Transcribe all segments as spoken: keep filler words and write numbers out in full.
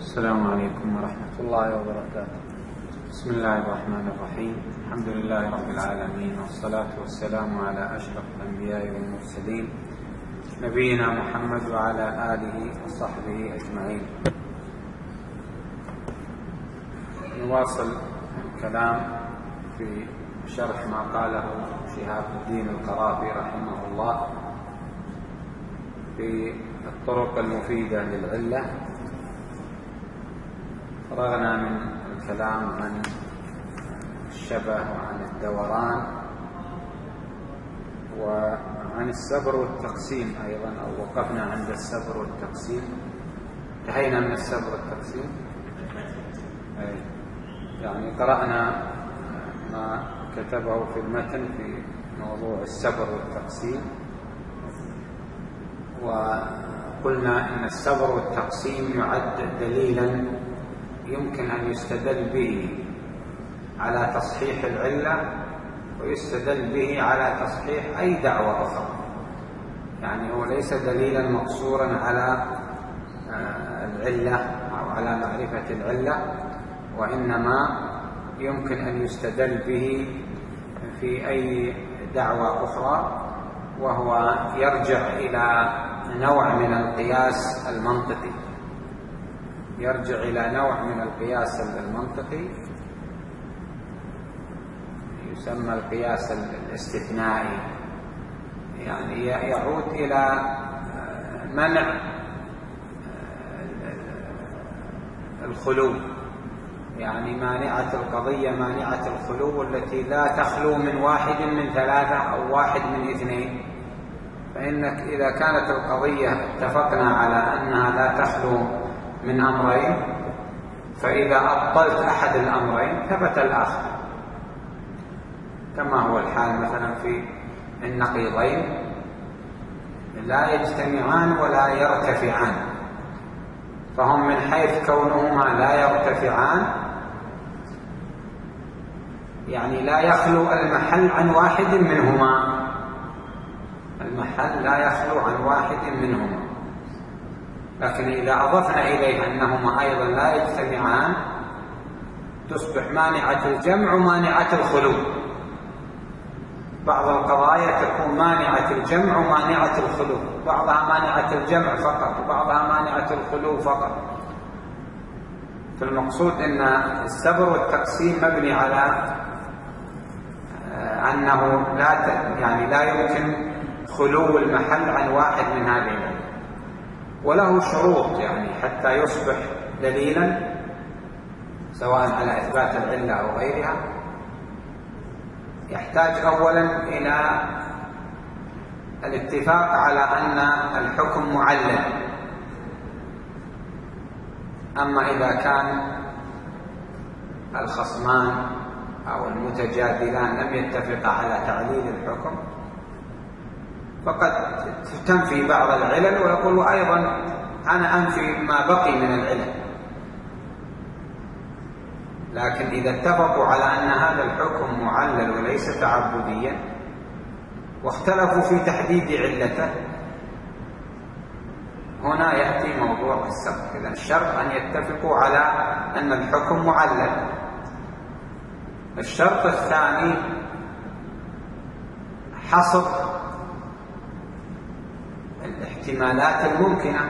السلام عليكم ورحمة الله وبركاته. بسم الله الرحمن الرحيم. الحمد لله رب العالمين، والصلاة والسلام على أشرف الأنبياء والمرسلين نبينا محمد وعلى آله وصحبه أجمعين. نواصل الكلام في شرح ما قاله شهاب الدين القرافي رحمه الله في الطرق المفيدة للعلة. فرغنا من الكلام عن الشبه وعن الدوران وعن السبر والتقسيم أيضا، أو وقفنا عند السبر والتقسيم. انتهينا من السبر والتقسيم، يعني قرأنا ما كتبه في المتن في موضوع السبر والتقسيم، وقلنا إن السبر والتقسيم يعد دليلا يمكن أن يستدل به على تصحيح العلة، ويستدل به على تصحيح أي دعوة أخرى. يعني هو ليس دليلا مقصورا على العلة أو على معرفة العلة، وإنما يمكن أن يستدل به في أي دعوة أخرى، وهو يرجع إلى نوع من القياس المنطقي يرجع إلى نوع من القياس المنطقي يسمى القياس الاستثنائي، يعني يعود إلى منع الخلو، يعني مانعة القضية مانعة الخلو التي لا تخلو من واحد من ثلاثة أو واحد من اثنين. فإنك إذا كانت القضية اتفقنا على أنها لا تخلو من أمرين، فإذا أبطلت أحد الأمرين ثبت الآخر، كما هو الحال مثلا في النقيضين، لا يجتمعان ولا يرتفعان، فهم من حيث كونهما لا يرتفعان يعني لا يخلو المحل عن واحد منهما، المحل لا يخلو عن واحد منهما. لكن إذا أضفنا إليه أنهما أيضا لا يجتمعان تصبح مانعة الجمع ومانعة الخلو. بعض القضايا تكون مانعة الجمع ومانعة الخلو، بعضها مانعة الجمع فقط وبعضها مانعة الخلو فقط. فالمقصود أن السبر والتقسيم مبني على أنه لا يعني لا يمكن خلو المحل عن واحد من هذين، وله شروط يعني حتى يصبح دليلا سواء على إثبات العلة أو غيرها. يحتاج أولا إلى الاتفاق على أن الحكم معلل. أما إذا كان الخصمان أو المتجادلان لم يتفقا على تعليل الحكم، فقد تنفي بعض العلل ويقول أيضا أنا أنفي ما بقي من العلل. لكن إذا اتفقوا على أن هذا الحكم معلل وليس تعبديا واختلفوا في تحديد علته، هنا يأتي موضوع السبر. إذن الشرط أن يتفقوا على أن الحكم معلل. الشرط الثاني حصر الاحتمالات الممكنة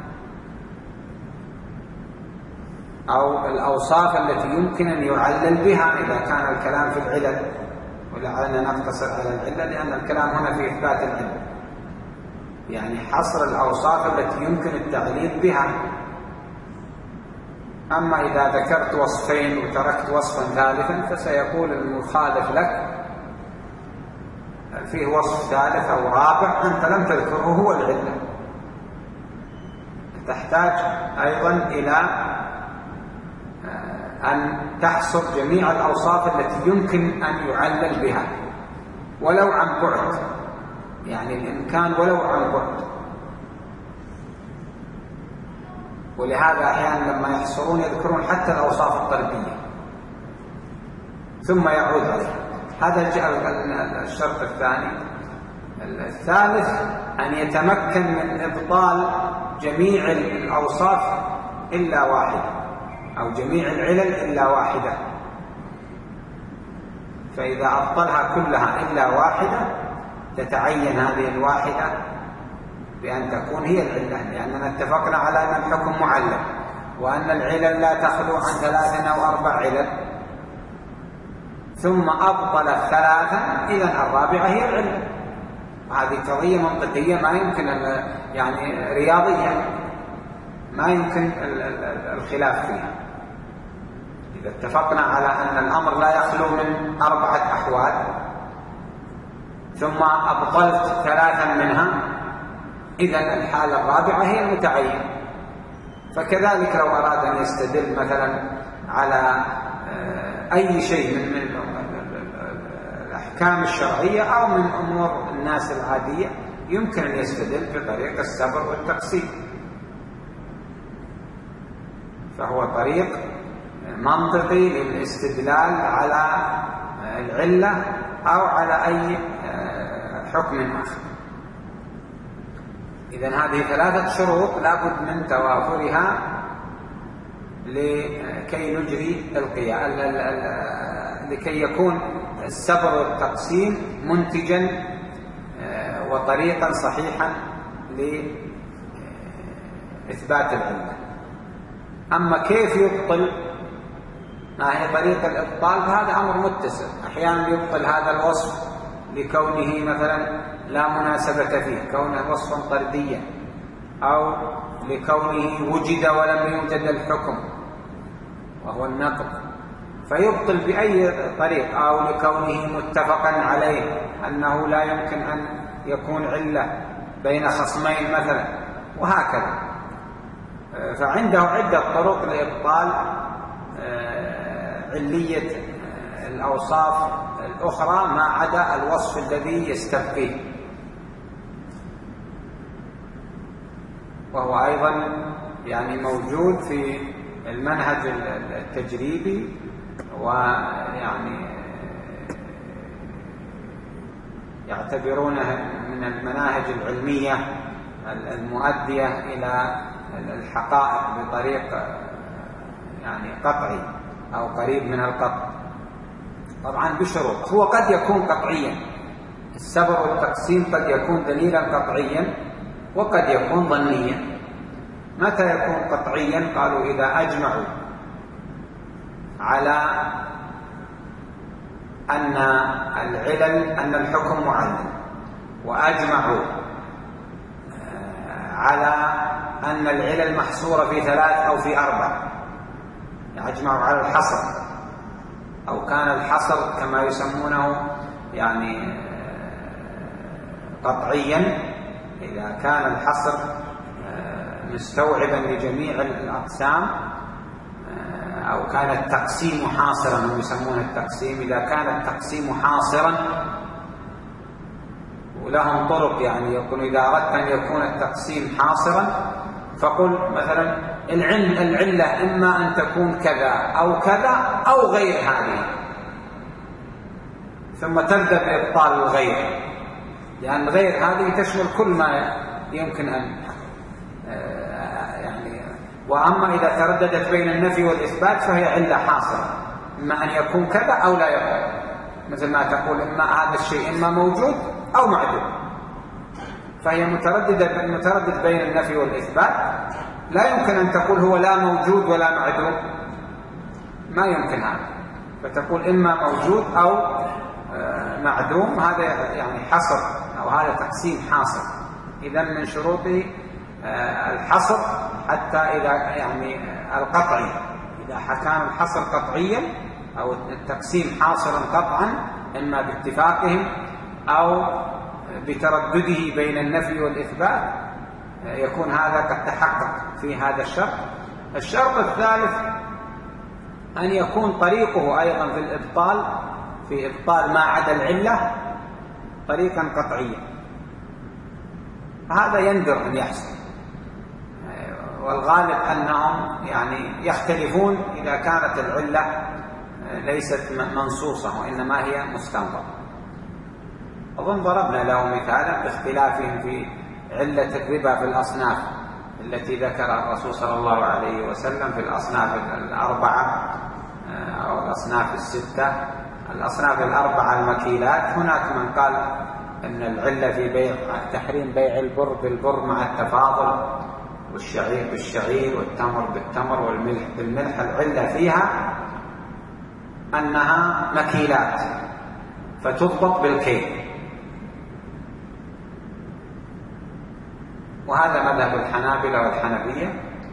أو الأوصاف التي يمكن أن يعلل بها إذا كان الكلام في العلل، ولعلنا نقتصر على العلة لأن الكلام هنا في إثبات العلة، يعني حصر الأوصاف التي يمكن التعليل بها. أما إذا ذكرت وصفين وتركت وصفا ثالثا فسيقول المخالف لك فيه وصف ثالث أو رابع أنت لم تذكره هو العلة. تحتاج أيضا إلى أن تحصر جميع الأوصاف التي يمكن أن يعلل بها ولو عن بعد، يعني الإمكان ولو عن بعد. ولهذا أحيانا لما يحصرون يذكرون حتى الأوصاف الطردية ثم يعود عليها. هذا الشرط الثاني. الثالث أن يتمكن من إبطال جميع الأوصاف إلا واحدة، أو جميع العلل إلا واحدة. فإذا أبطلها كلها إلا واحدة تتعين هذه الواحدة بأن تكون هي العلة، لأننا اتفقنا على أن الحكم معلل، وأن العلل لا تخلو عن ثلاث أو أربع علل، ثم أبطل الثلاثة، إذن الرابعة هي العلة. هذه قضية منطقية ما يمكن يعني رياضية ما يمكن الخلاف فيها. إذا اتفقنا على أن الأمر لا يخلو من أربعة أحوال ثم أبطلت ثلاثا منها، إذن الحالة الرابعة هي المتعين. فكذلك لو أراد أن يستدل مثلا على أي شيء من الأحكام الشرعية أو من أمور الناس العادية يمكن أن يستدل بطريق السبر والتقسيم، فهو طريق منطقي للاستدلال على العلة أو على أي حكم آخر. إذن هذه ثلاثة شروط لابد من توافرها لكي نجري القياس، لكي يكون السبر والتقسيم منتجا وطريقا صحيحا لإثبات العلة. أما كيف يبطل، ما هي طريقة الإبطال، فهذا أمر متسع. أحيانا يبطل هذا الوصف لكونه مثلا لا مناسبة فيه، كونه وصفا طرديا، أو لكونه وجد ولم يوجد الحكم وهو النقض فيبطل بأي طريق، أو لكونه متفقا عليه أنه لا يمكن أن يكون علة بين خصمين مثلا، وهكذا. فعنده عدة طرق لإبطال علية الأوصاف الأخرى ما عدا الوصف الذي يستبقيه، وهو أيضا يعني موجود في المنهج التجريبي، ويعني يعتبرونه من المناهج العلمية المؤدية إلى الحقائق بطريق يعني قطعي أو قريب من القطع، طبعا بشروط. هو قد يكون قطعيا، السبر والتقسيم قد يكون دليلا قطعيا وقد يكون ظنيا. متى يكون قطعيا؟ قالوا إذا أجمعوا على أن العلل أن الحكم معلل، وأجمعوا على أن العلل محصورة في ثلاث أو في أربع، أجمعوا على الحصر، أو كان الحصر كما يسمونه يعني قطعيا، إذا كان الحصر مستوعبا لجميع الأقسام، أو كان التقسيم حاصرا، هم يسمونه التقسيم، إذا كان التقسيم حاصرا، ولهم طرق يعني يقول إذا أردت أن يكون التقسيم حاصرا فقل مثلا العلة إما أن تكون كذا أو كذا أو غير هذه، ثم تبدأ بإبطال الغير، لأن غير هذه تشمل كل ما يمكن أن يعني. وأما إذا ترددت بين النفي والإثبات فهي علة حاصرة، إما أن يكون كذا أو لا يكون، مثل ما تقول إما هذا الشيء إما موجود أو معدوم، فهي مترددة متردد بين النفي والإثبات. لا يمكن أن تقول هو لا موجود ولا معدوم، ما يمكن هذا، فتقول إما موجود أو معدوم، هذا يعني حصر أو هذا تقسيم حاصر. إذن من شروط الحصر حتى إذا يعني القطعي، إذا كان الحصر قطعيا أو التقسيم حاصرا قطعا، إما باتفاقهم أو بتردده بين النفي والإثبات، يكون هذا قد تحقق في هذا الشرط. الشرط الثالث أن يكون طريقه أيضا في الإبطال، في إبطال ما عدا العلة، طريقا قطعيا. هذا يندر أن يحصل، والغالب أنهم يعني يختلفون إذا كانت العلة ليست منصوصة وإنما هي مستنبطة. أظن ضربنا له مثالا باختلافهم في علة الربا في الأصناف التي ذكرها الرسول صلى الله عليه وسلم في الأصناف الأربعة أو الأصناف الستة. الأصناف الأربعة المكيلات، هناك من قال أن العلة في بيع تحريم بيع البر بالبر مع التفاضل، والشعير بالشعير، والتمر بالتمر، والملح بالملح. العلة فيها أنها مكيلات فتضبط بالكيل، وهذا مذهب الحنابلة والحنفية.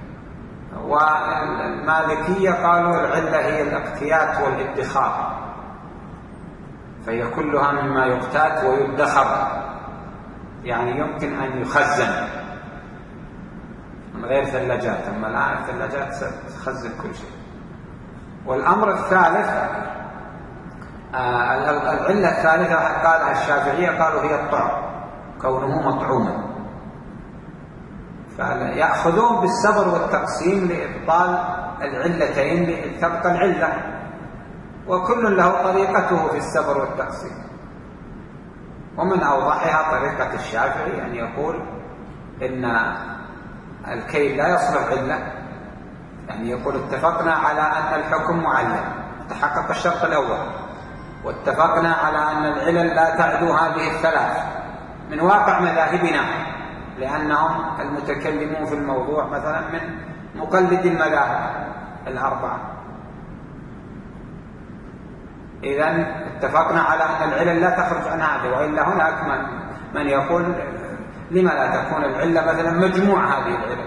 والمالكية قالوا العلة هي الاقتيات والادخار، فهي كلها مما يقتات ويدخر، يعني يمكن أن يخزن من غير ثلاجات. أما الآن الثلاجات ستخزن كل شيء. والأمر الثالث، آه العلة الثالثة قالها الشافعية، قالوا هي الطعم، كونه مطعوما. فيأخذون بالصبر والتقسيم لإبطال العلتين لتبقى العلة، وكل له طريقته في الصبر والتقسيم. ومن أوضحها طريقة الشافعي أن يقول إن الكيل لا يصلح علة، يعني يقول اتفقنا على أن الحكم معلل، تحقق الشرط الأول، واتفقنا على أن العلل لا تعدو هذه الثلاث من واقع مذاهبنا، لأنهم المتكلمون في الموضوع مثلا من مقلد المذاهب الأربعة. إذن اتفقنا على أن العلل لا تخرج عن هذا، وإلا هناك من, من يقول لما لا تكون العلة مثلا مجموع هذه العلل،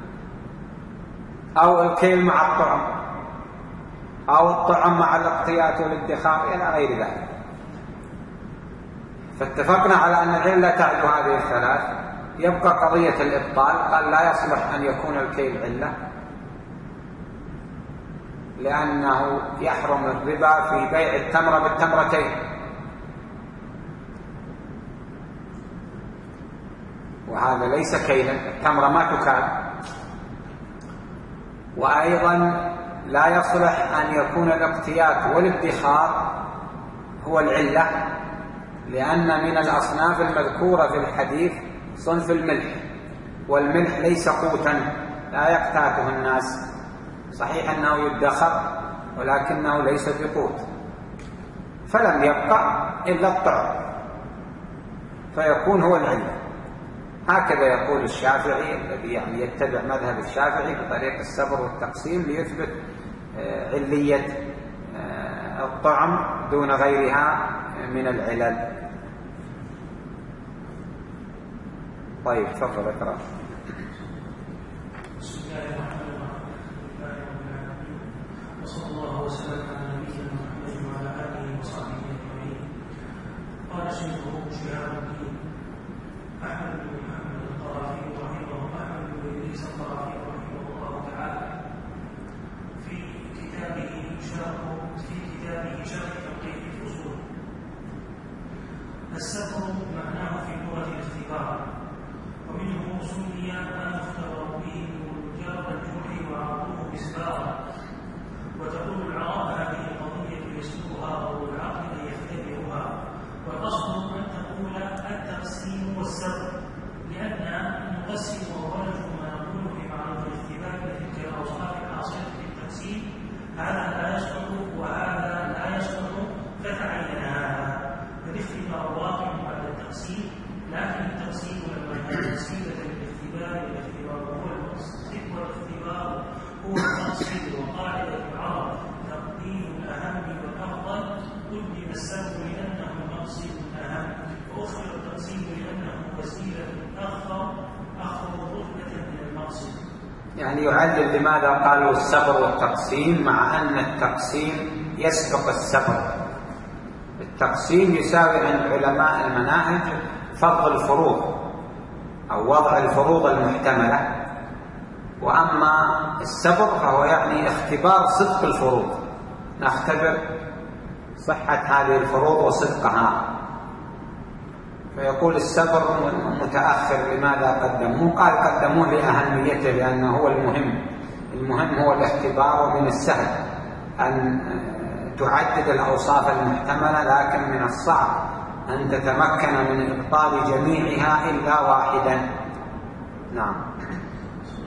أو الكيل مع الطعم، أو الطعم مع الاقتيات والادخار إلى غير ذلك. فاتفقنا على أن العلة لا تعد هذه الثلاث. يبقى قضية الإبطال، قال لا يصلح أن يكون الكيل علة، لأنه يحرم الربا في بيع التمرة بالتمرتين، وهذا ليس كيلا، التمرة ما تكال. وأيضا لا يصلح أن يكون الاقتيات والادخار هو العلة، لأن من الأصناف المذكورة في الحديث صنف الملح، والملح ليس قوتا لا يقتاته الناس، صحيح أنه يدخر ولكنه ليس بقوت، فلم يبقى إلا الطعم فيكون هو العلة. هكذا يقول الشافعي الذي يعني يتبع مذهب الشافعي بطريق الصبر والتقسيم ليثبت علية الطعم دون غيرها من العلل. طيب تفضل اقرأ. بسم الله الرحمن الرحيم. وصلى الله وسلم على نبينا محمد وعلى آله وصحبه أجمعين. قال شيخه شهاب الدين أحمد بن محمد القرافي رحمه أحمد بن إدريس القرافي رحمه الله تعالى في كتابه شرح في كتابه شرح تلقيح الفصول. السفر معناه في اللغة الاختبار، ومنه سمي ما يختبر به مجرد الجوع وعرضه بسبارة. وتقول العرب هذه القضية يسلكها أو العقل يختبرها، والأصل أن تقول التقسيم والسبر، لأن نقسم ونرجو ما نقول في معرض الاختبار لتلك الأوصاف الحاصلة في التقسيم، هذا لا يسقط وهذا لا يسقط، فتعين هذا. فالاختبار واقع بعد التقسيم، لكن التقسيم لما كان وسيلة للاختبار والاختبار هو المقصد، والاختبار هو المقصد. وقاعدة العرب تقديم الأهم والأفضل، قدم السبب لأنه المقصد الأهم، وأخر التقسيم لأنه وسيلة أخر أخر رتبة من المقصد. يعني يعلل لماذا قالوا السبر والتقسيم مع أن التقسيم يسبق السبر. التقسيم يساوي عند علماء المناهج فضل الفروض أو وضع الفروض المحتملة، وأما السبر فهو يعني اختبار صدق الفروض، نختبر صحة هذه الفروض وصدقها. فيقول السبر متأخر، لماذا قدموه؟ قال قدموه لأهميته، لأنه هو المهم. المهم هو الاختبار، ومن السهل أن تعدد الأوصاف المحتملة، لكن من الصعب أن تتمكن من إبطال جميعها إلا واحدا. نعم. بسم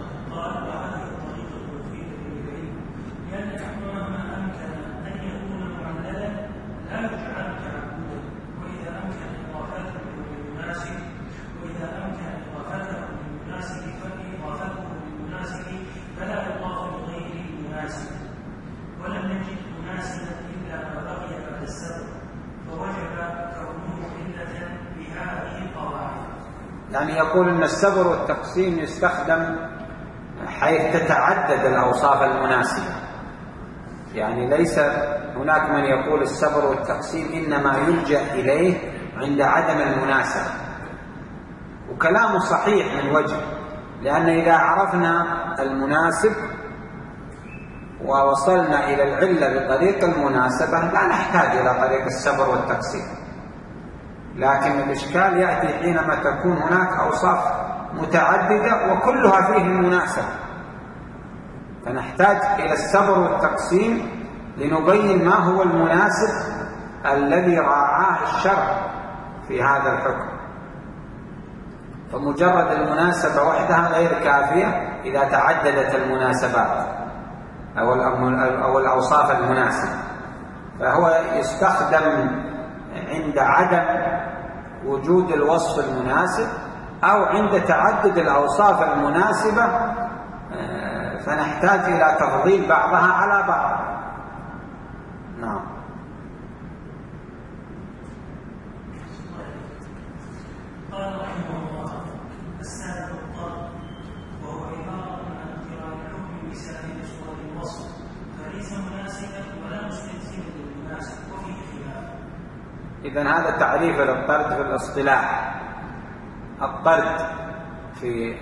يعني يقول أن السبر والتقسيم يستخدم حيث تتعدد الأوصاف المناسبة، يعني ليس هناك من يقول السبر والتقسيم إنما يلجأ إليه عند عدم المناسبة، وكلامه صحيح من وجه، لأن إذا عرفنا المناسب ووصلنا إلى العلة بطريق المناسبة لا نحتاج إلى طريق السبر والتقسيم. لكن الإشكال يأتي حينما تكون هناك أوصاف متعددة وكلها فيه المناسبة، فنحتاج إلى السبر والتقسيم لنبين ما هو المناسب الذي راعاه الشرع في هذا الحكم. فمجرد المناسبة وحدها غير كافية إذا تعددت المناسبات أو الأوصاف المناسبة، فهو يستخدم عند عدم وجود الوصف المناسب أو عند تعدد الأوصاف المناسبة، فنحتاج إلى تفضيل بعضها على بعض. نعم. قال رحمه الله: السابق الطرد، وهو عبارة عن اقتران الحكم بسائر صور الوصف، فليس مناسبا ولا مستلزما للمناسب، وفيه خلاف. إذن هذا تعريف للطرد في الاصطلاح. الطرد في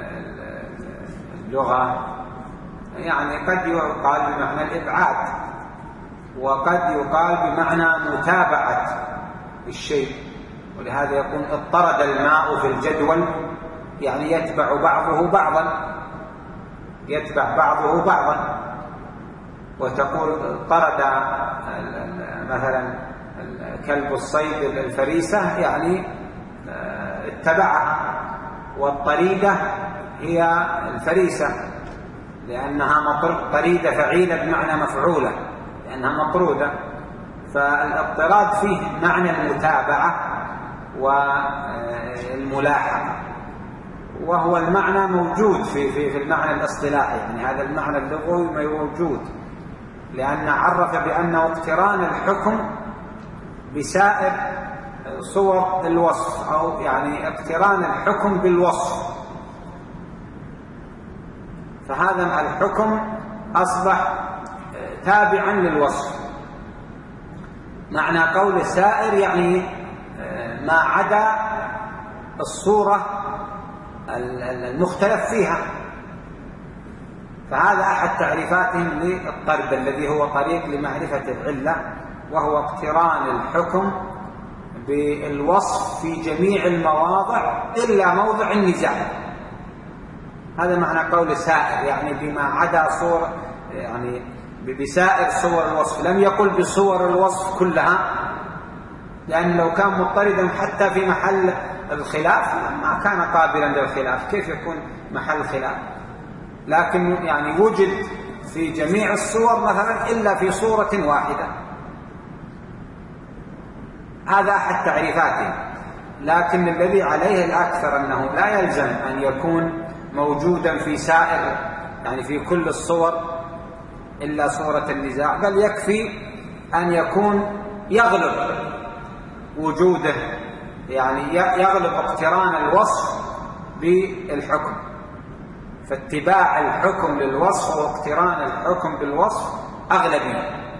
اللغة يعني قد يقال بمعنى الإبعاد، وقد يقال بمعنى متابعة الشيء، ولهذا يكون اضطرد الماء في الجدول، يعني يتبع بعضه بعضا، يتبع بعضه بعضا. وتقول طرد مثلا كلب الصيد الفريسة، يعني اتبعها، والطريدة هي الفريسة لأنها طريدة فعيلة بمعنى مفعولة، لأنها مطرودة. فالاضطراد فيه معنى المتابعة والملاحقة، وهو المعنى موجود في في في المعنى الاصطلاحي، يعني هذا المعنى اللغوي موجود، لأن عرف بأنه اقتران الحكم بسائر صور الوصف، أو يعني اقتران الحكم بالوصف. فهذا الحكم أصبح تابعا للوصف. معنى قول سائر يعني ما عدا الصورة المختلف فيها. فهذا أحد تعريفاتهم للطرد الذي هو طريق لمعرفة العلة، وهو اقتران الحكم بالوصف في جميع المواضع إلا موضع النزاع. هذا معنى قول سائر، يعني بما عدا صور، يعني بسائر صور الوصف. لم يقل بصور الوصف كلها، لأن لو كان مضطردا حتى في محل الخلاف ما كان قابلا للخلاف، كيف يكون محل خلاف؟ لكن يعني وجد في جميع الصور مثلا إلا في صورة واحدة. هذا أحد تعريفاته. لكن الذي عليه الأكثر أنه لا يلزم أن يكون موجودا في سائر، يعني في كل الصور إلا صورة النزاع، بل يكفي أن يكون يغلب وجوده، يعني يغلب اقتران الوصف بالحكم. فاتباع الحكم للوصف واقتران الحكم بالوصف أغلبي.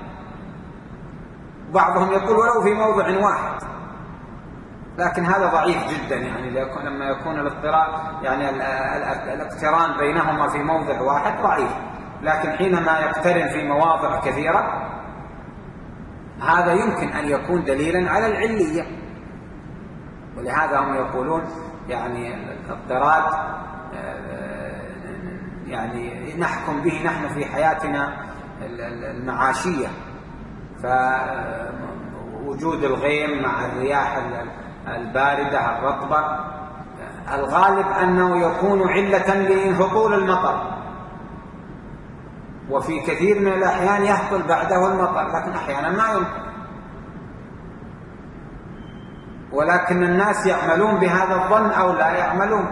بعضهم يقول ولو في موضع واحد، لكن هذا ضعيف جدا، يعني لما يكون الاضطرار يعني الاقتران بينهما في موضع واحد ضعيف. لكن حينما يقترن في مواضع كثيرة هذا يمكن أن يكون دليلا على العلية. ولهذا هم يقولون يعني الاضطراد يعني نحكم به نحن في حياتنا المعاشية، فوجود الغيم مع الرياح الباردة الرطبة الغالب أنه يكون علة لهطول المطر، وفي كثير من الأحيان يهطل بعده المطر، لكن أحيانا ما يمطر. ولكن الناس يعملون بهذا الظن أو لا يعملون.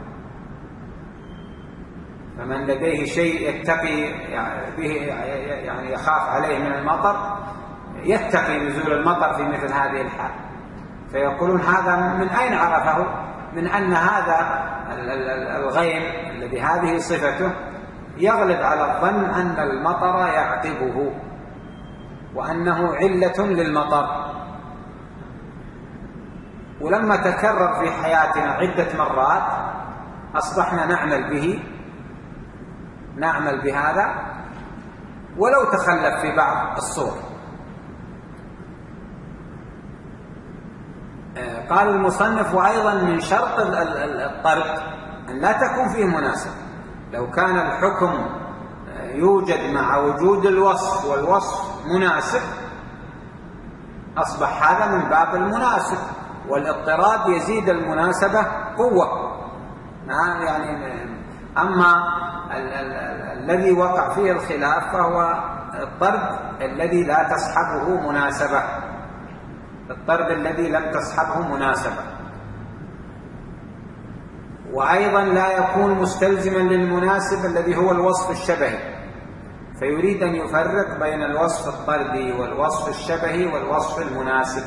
فمن لديه شيء يتقي به، يعني يخاف عليه من المطر، يتقي نزول المطر في مثل هذه الحال. فيقولون هذا من أين عرفه؟ من أن هذا الغيم الذي هذه صفته يغلب على الظن أن المطر يعقبه وأنه علة للمطر. ولما تكرر في حياتنا عدة مرات أصبحنا نعمل به نعمل بهذا ولو تخلف في بعض الصور. قال المصنف: وأيضا من شرط الطرد أن لا تكون فيه مناسبة. لو كان الحكم يوجد مع وجود الوصف والوصف مناسب أصبح هذا من باب المناسب، والاضطراد يزيد المناسبة قوة. يعني أما ال ال ال الذي وقع فيه الخلاف فهو الطرد الذي لا تصحبه مناسبة، الطرد الذي لم تصحبه مناسبة. وأيضا لا يكون مستلزما للمناسب الذي هو الوصف الشبهي، فيريد أن يفرق بين الوصف الطردي والوصف الشبهي والوصف المناسب،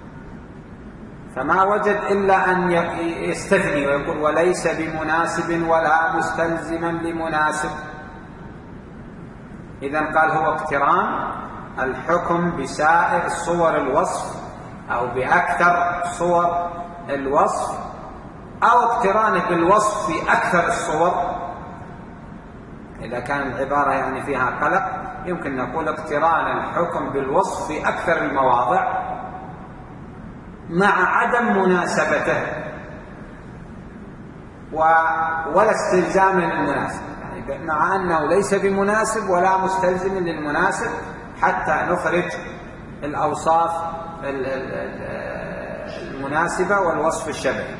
فما وجد إلا أن يستثني ويقول: وليس بمناسب ولا مستلزما لمناسب. إذن قال هو اقتران الحكم بسائر صور الوصف أو بأكثر صور الوصف، أو اقترانه بالوصف في أكثر الصور. إذا كان العبارة يعني فيها قلق يمكن نقول اقتران الحكم بالوصف في أكثر المواضع مع عدم مناسبته ولا استلزام للمناسب، يعني مع أنه ليس بمناسب ولا مستلزم للمناسب، حتى نخرج الأوصاف المناسبة والوصف الشبهي.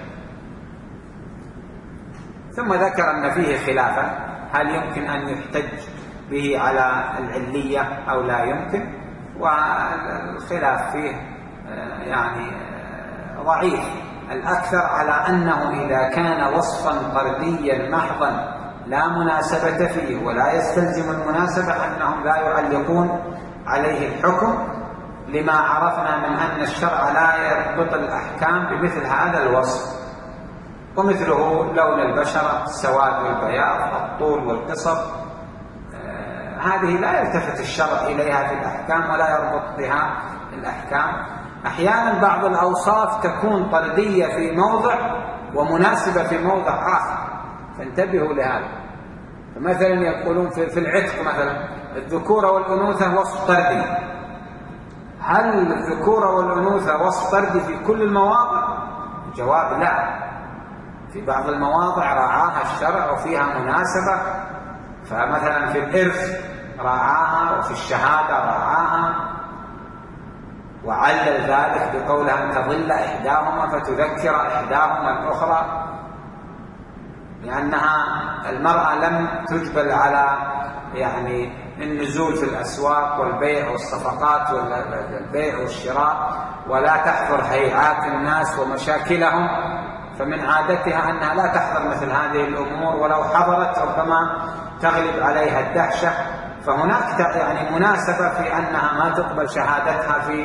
ثم ذكر أن فيه خلافا، هل يمكن أن يحتج به على العلية أو لا يمكن، والخلاف فيه يعني ضعيف. الأكثر على أنه إذا كان وصفا طرديا محضا لا مناسبة فيه ولا يستلزم المناسبة أنهم لا يعلقون عليه الحكم، لما عرفنا من أن الشرع لا يربط الأحكام بمثل هذا الوصف. ومثله لون البشرة، السواد والبياض، الطول والقصر، آه هذه لا يلتفت الشرع إليها في الأحكام ولا يربط بها الأحكام. أحيانا بعض الأوصاف تكون طردية في موضع ومناسبة في موضع آخر، فانتبهوا لهذا. فمثلا يقولون في, في العتق مثلا الذكورة والأنوثة وصف طردي. هل الذكورة والأنوثة وصف طردي في كل المواضع؟ الجواب لا، في بعض المواضع راعاها الشرع وفيها مناسبة. فمثلا في الإرث راعاها، وفي الشهادة راعاها، وعلل ذلك بقوله أن تضل إحداهما فتذكر إحداهما الأخرى، لأنها المرأة لم تجبل على يعني النزول في الأسواق والبيع والصفقات والبيع والشراء، ولا تحضر هيعات الناس ومشاكلهم، فمن عادتها أنها لا تحضر مثل هذه الأمور، ولو حضرت ربما تغلب عليها الدهشة. فهناك يعني مناسبة في أنها ما تقبل شهادتها في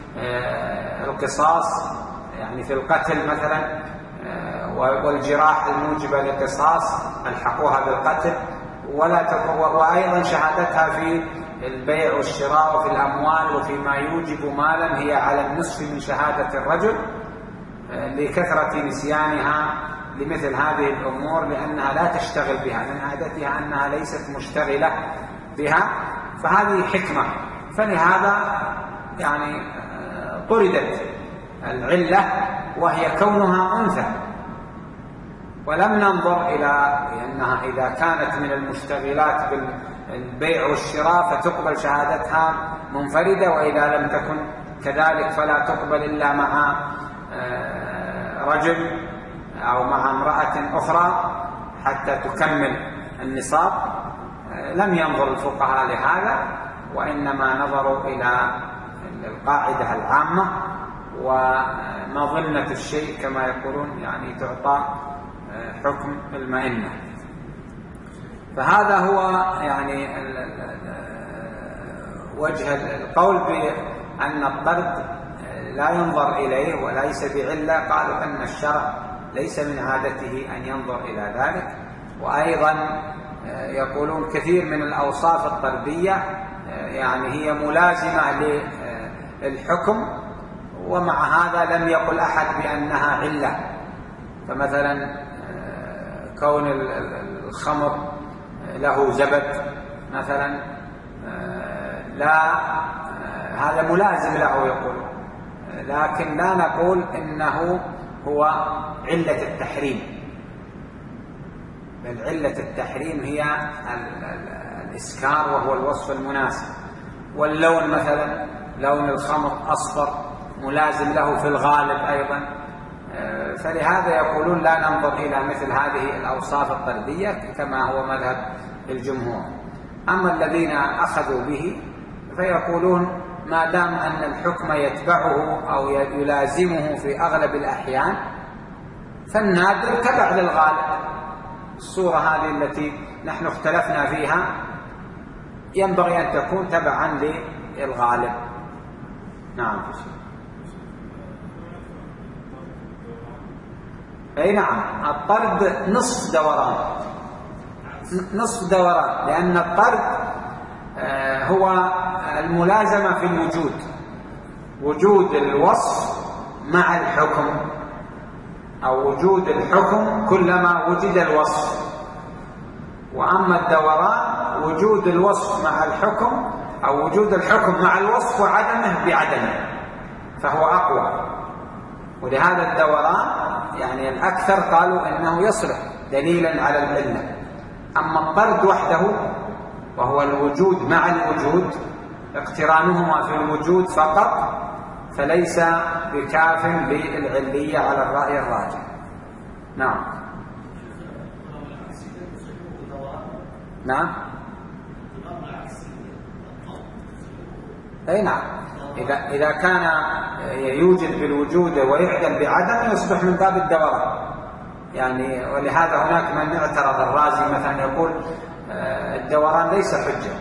القصاص، يعني في القتل مثلا، والجراح الموجبة للقصاص الحقوها بالقتل، ولا وأيضا شهادتها في البيع والشراء وفي الأموال وفيما يوجب مالا هي على النصف من شهادة الرجل، لكثرة نسيانها لمثل هذه الأمور، لأنها لا تشتغل بها، من عادتها أنها ليست مشتغلة بها. فهذه حكمة، فلهذا يعني طردت العلة وهي كونها أنثى، ولم ننظر إلى أنها إذا كانت من المشتغلات بالبيع والشراء فتقبل شهادتها منفردة، وإذا لم تكن كذلك فلا تقبل إلا مع رجل أو مع امرأة أخرى حتى تكمل النصاب. لم ينظر الفقهاء لهذا، وإنما نظروا إلى القاعدة العامة ومظنة الشيء كما يقولون، يعني تعطى حكم المئنة. فهذا هو يعني وجه القول بأن الطرد لا ينظر إليه وليس بعلة. قالوا أن الشرع ليس من عادته أن ينظر إلى ذلك. وأيضا يقولون كثير من الأوصاف الطردية يعني هي ملازمة للحكم، ومع هذا لم يقل أحد بأنها علة. فمثلا كون الخمر له زبد مثلا لا، هذا ملازم له يقول، لكن لا نقول إنه هو علة التحريم، بل علة التحريم هي الإسكار وهو الوصف المناسب. واللون مثلا لون الخمر أصفر ملازم له في الغالب أيضا. فلهذا يقولون لا ننظر إلى مثل هذه الأوصاف الطردية كما هو مذهب الجمهور. أما الذين أخذوا به فيقولون ما دام أن الحكم يتبعه أو يلازمه في أغلب الأحيان فالنادر تبع للغالب. الصورة هذه التي نحن اختلفنا فيها ينبغي أن تكون تبعا للغالب. نعم. أي نعم، الطرد نصف دوران، نصف دوران، لأن الطرد هو الملازمة في الوجود، وجود الوصف مع الحكم، أو وجود الحكم كلما وجد الوصف. وأما الدوران وجود الوصف مع الحكم، أو وجود الحكم مع الوصف وعدمه بعدمه، فهو أقوى. ولهذا الدوران يعني الأكثر قالوا إنه يصلح دليلا على العلة. أما الطرد وحده وهو الوجود مع الوجود، اقترانهما في الوجود فقط، فليس بكاف للعلية على الرأي الراجح. نعم. نعم. أي نعم، إذا إذا كان يوجد بالوجود ويعدم بعدم يصبح من باب الدوران يعني. ولهذا هناك من اعترض الرازي مثلا يقول الدوران ليس حجة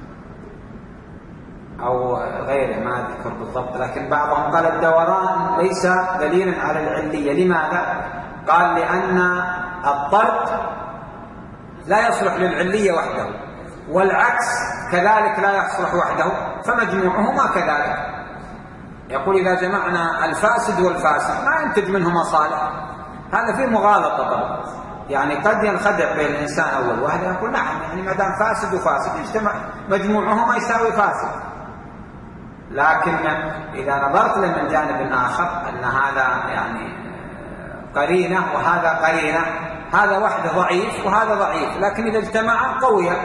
أو غيره، ما أذكر بالضبط، لكن بعضهم قال الدوران ليس دليلا على العلية. لماذا؟ قال لأن الطرد لا يصلح للعلية وحده، والعكس كذلك لا يصلح وحده، فمجموعهما كذلك. يقول إذا جمعنا الفاسد والفاسد ما ينتج منه مصالح، هذا فيه مغالطة طبعا. يعني قد ينخدع بين الإنسان أول واحد يقول نعم يعني ما دام فاسد وفاسد يجتمع مجموعهما يساوي فاسد، لكن إذا نظرت له من جانب آخر أن هذا يعني قرينة وهذا قرينة، هذا وحده ضعيف وهذا ضعيف، لكن إذا اجتمعا قوية.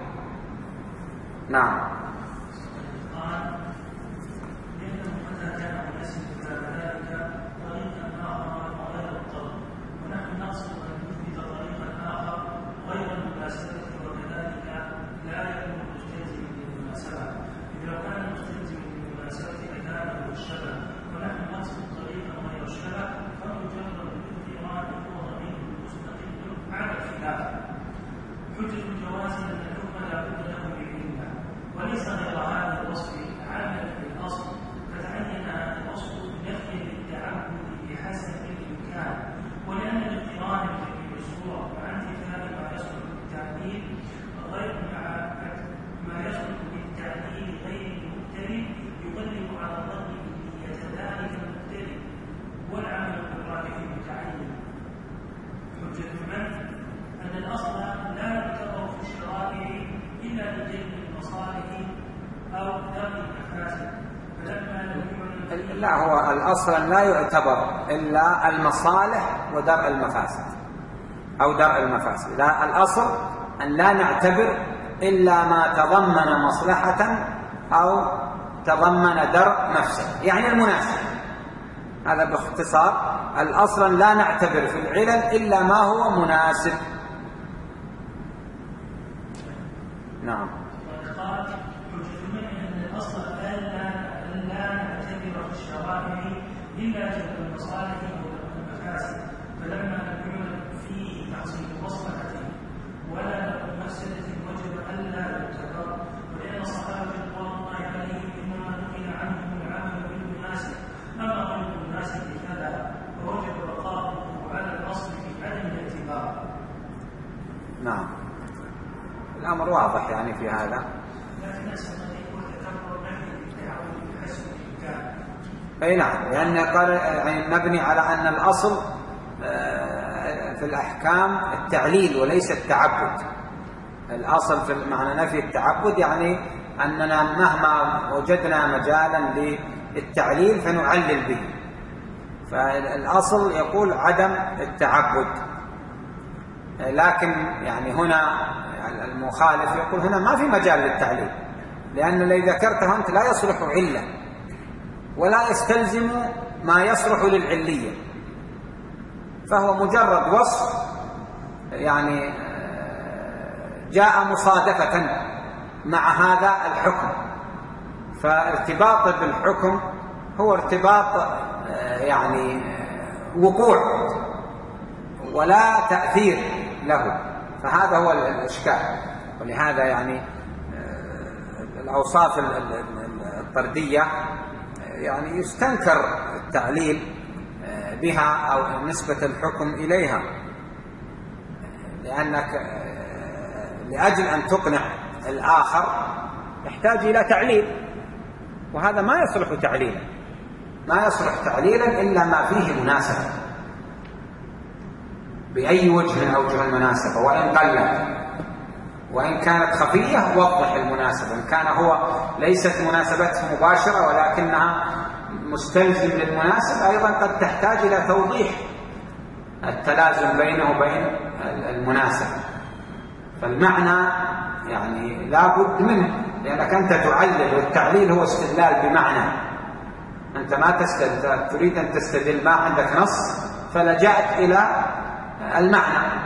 نعم. لا، هو الأصل لا يعتبر إلا المصالح ودرء المفاسد أو درء المفاسد. لا، الأصل أن لا نعتبر إلا ما تضمن مصلحة أو تضمن درء مفسدة، يعني المناسب. هذا باختصار الأصل لا نعتبر في العلل إلا ما هو مناسب. نعم. إلا جلب المصالح والمفاسد، فلما لم يعلم فيه تحصيل مصلحة ولا مفسدة وجب ألا يعتبر. ولأن الصحابة رضوان الله عليهم إنما نقل عنهم العمل بالمناسب، أما غير المناسب فلا، فوجب بقاؤه على واضح يعني في هذا. أي نعم، لأن قال يعني مبني على أن الأصل في الأحكام التعليل وليس التعبد. الأصل في معنى نفي التعبد يعني أننا مهما وجدنا مجالا للتعليل فنعلل به، فالأصل يقول عدم التعبد. لكن يعني هنا المخالف يقول هنا ما في مجال للتعليل، لأن الذي ذكرته أنت لا يصلح علة ولا يستلزم ما يصلح للعلية، فهو مجرد وصف يعني جاء مصادفة مع هذا الحكم، فارتباطه بالحكم هو ارتباط يعني وقوع ولا تأثير له، فهذا هو الإشكال. ولهذا يعني الأوصاف الطردية يعني يستنكر التعليل بها أو نسبة الحكم إليها، لأنك لأجل أن تقنع الآخر يحتاج إلى تعليل، وهذا ما يصلح تعليلا، ما يصلح تعليلا إلا ما فيه مناسبة بأي وجه من أوجه المناسبة، وإن قلت وإن كانت خفية وضح المناسبة، إن كان هو ليست مناسبته مباشرة ولكنها مستلزم للمناسب أيضا قد تحتاج إلى توضيح التلازم بينه وبين المناسبة. فالمعنى يعني لا بد منه، لأنك أنت تعلل، والتعليل هو استدلال بمعنى. أنت ما تستدل، تريد أن تستدل ما عندك نص فلجأت إلى المعنى،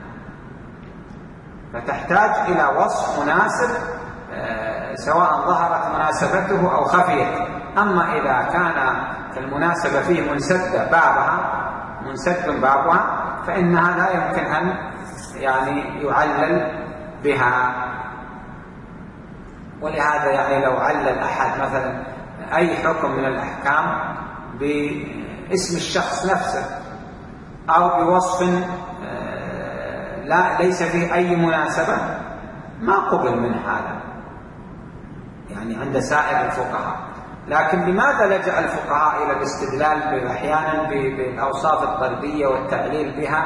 فتحتاج إلى وصف مناسب سواء ظهرت مناسبته أو خفيت. أما إذا كان المناسبة فيه منسد بابها منسد بابها فإنها لا يمكن أن يعني يعلل بها. ولهذا يعني لو علل أحد مثلا أي حكم من الأحكام باسم الشخص نفسه أو بوصف لا ليس فيه أي مناسبة ما قبل من هذا يعني عند سائر الفقهاء. لكن لماذا لجأ الفقهاء إلى الاستدلال أحيانا بالأوصاف الطردية والتعليل بها؟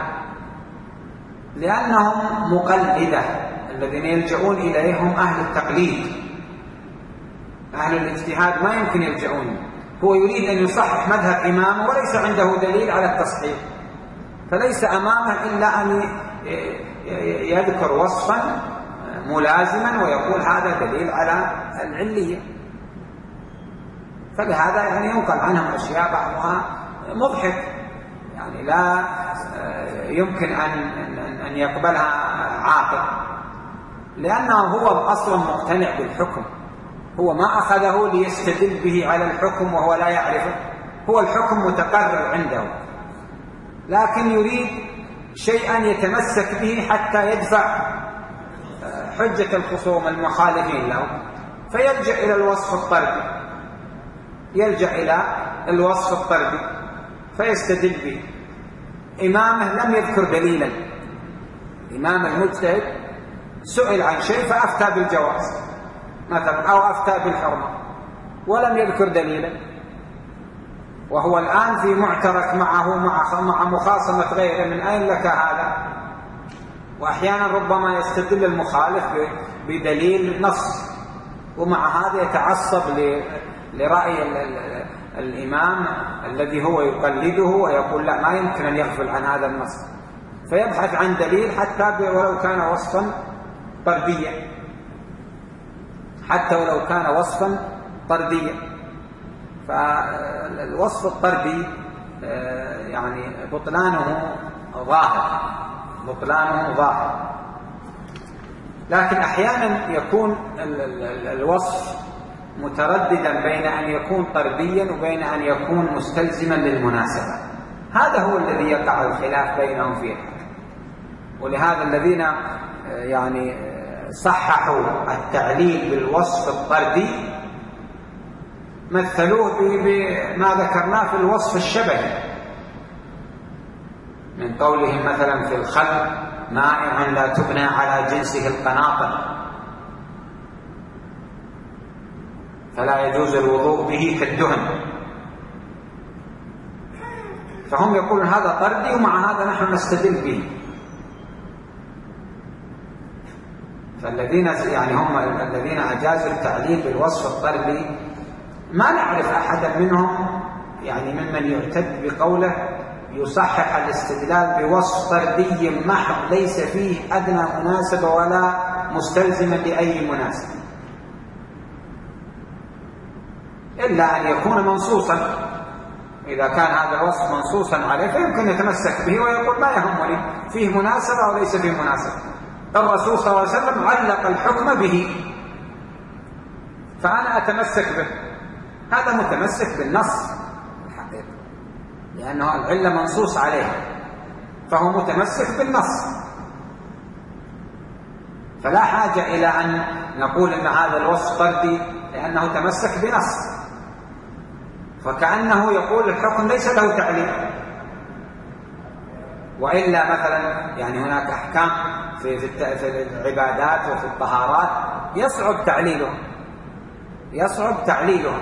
لأنهم مقلدة، الذين يلجؤون إليهم أهل التقليد، أهل الاجتهاد ما يمكن يلجؤون. هو يريد أن يصحح مذهب إمامه وليس عنده دليل على التصحيح، فليس أمامه إلا أن يذكر وصفا ملازما ويقول هذا دليل على العلية. فلهذا يعني ينقل عنهم أشياء بعضها مضحك يعني لا يمكن أن أن يقبلها عاقل، لأنه هو أصلا مقتنع بالحكم، هو ما أخذه ليستدل به على الحكم وهو لا يعرفه، هو الحكم متقرر عنده، لكن يريد شيئا يتمسك به حتى يدفع حجة الخصوم المخالفين له، فيلجأ إلى الوصف الطردي، يلجأ إلى الوصف الطردي فيستدل به. إمامه لم يذكر دليلا، إمام المجتهد سئل عن شيء فأفتى بالجواز مثلا أو أفتى بالحرمة ولم يذكر دليلا، وهو الآن في معترك معه مع مخاصمة غيره، من أين لك هذا؟ وأحيانا ربما يستدل المخالف بدليل نص، ومع هذا يتعصب لرأي الإمام الذي هو يقلده ويقول لا ما يمكن أن يغفل عن هذا النص، فيبحث عن دليل حتى ولو كان وصفا طرديا، حتى ولو كان وصفا طرديا. فالوصف الطردي يعني بطلانه ظاهر، بطلانه ظاهر، لكن أحيانا يكون الوصف مترددا بين أن يكون طرديا وبين أن يكون مستلزما للمناسبة. هذا هو الذي يقع الخلاف بينهم فيه. ولهذا الذين يعني صححوا التعليل بالوصف الطردي مثلوه بما ذكرناه في الوصف الشبهي، من قولهم مثلا في الخل مائع لا تبنى على جنسه القناطر، فلا يجوز الوضوء به كالدهن. فهم يقولون هذا طردي، ومع هذا نحن نستدل به. فالذين يعني هم الذين أجازوا التعليل بالوصف الطردي ما نعرف أحدا منهم يعني ممن يعتد بقوله يصحح الاستدلال بوصف طردي محض ليس فيه أدنى مناسبة ولا مستلزما لأي مناسبة، إلا أن يكون منصوصا. إذا كان هذا الوصف منصوصا عليه فيمكن يتمسك به ويقول ما يهمني فيه مناسبة أو ليس فيه مناسبة. الرسول صلى الله عليه وسلم علق الحكم به فأنا أتمسك به. هذا متمسك بالنص الحقيقة، لأنه العلة منصوص عليها، فهو متمسك بالنص. فلا حاجة إلى أن نقول أن هذا الوصف طردي لأنه تمسك بنص، فكأنه يقول الحكم ليس له تعليل. وإلا مثلا يعني هناك أحكام في في العبادات وفي الطهارات يصعب تعليلها يصعب تعليلها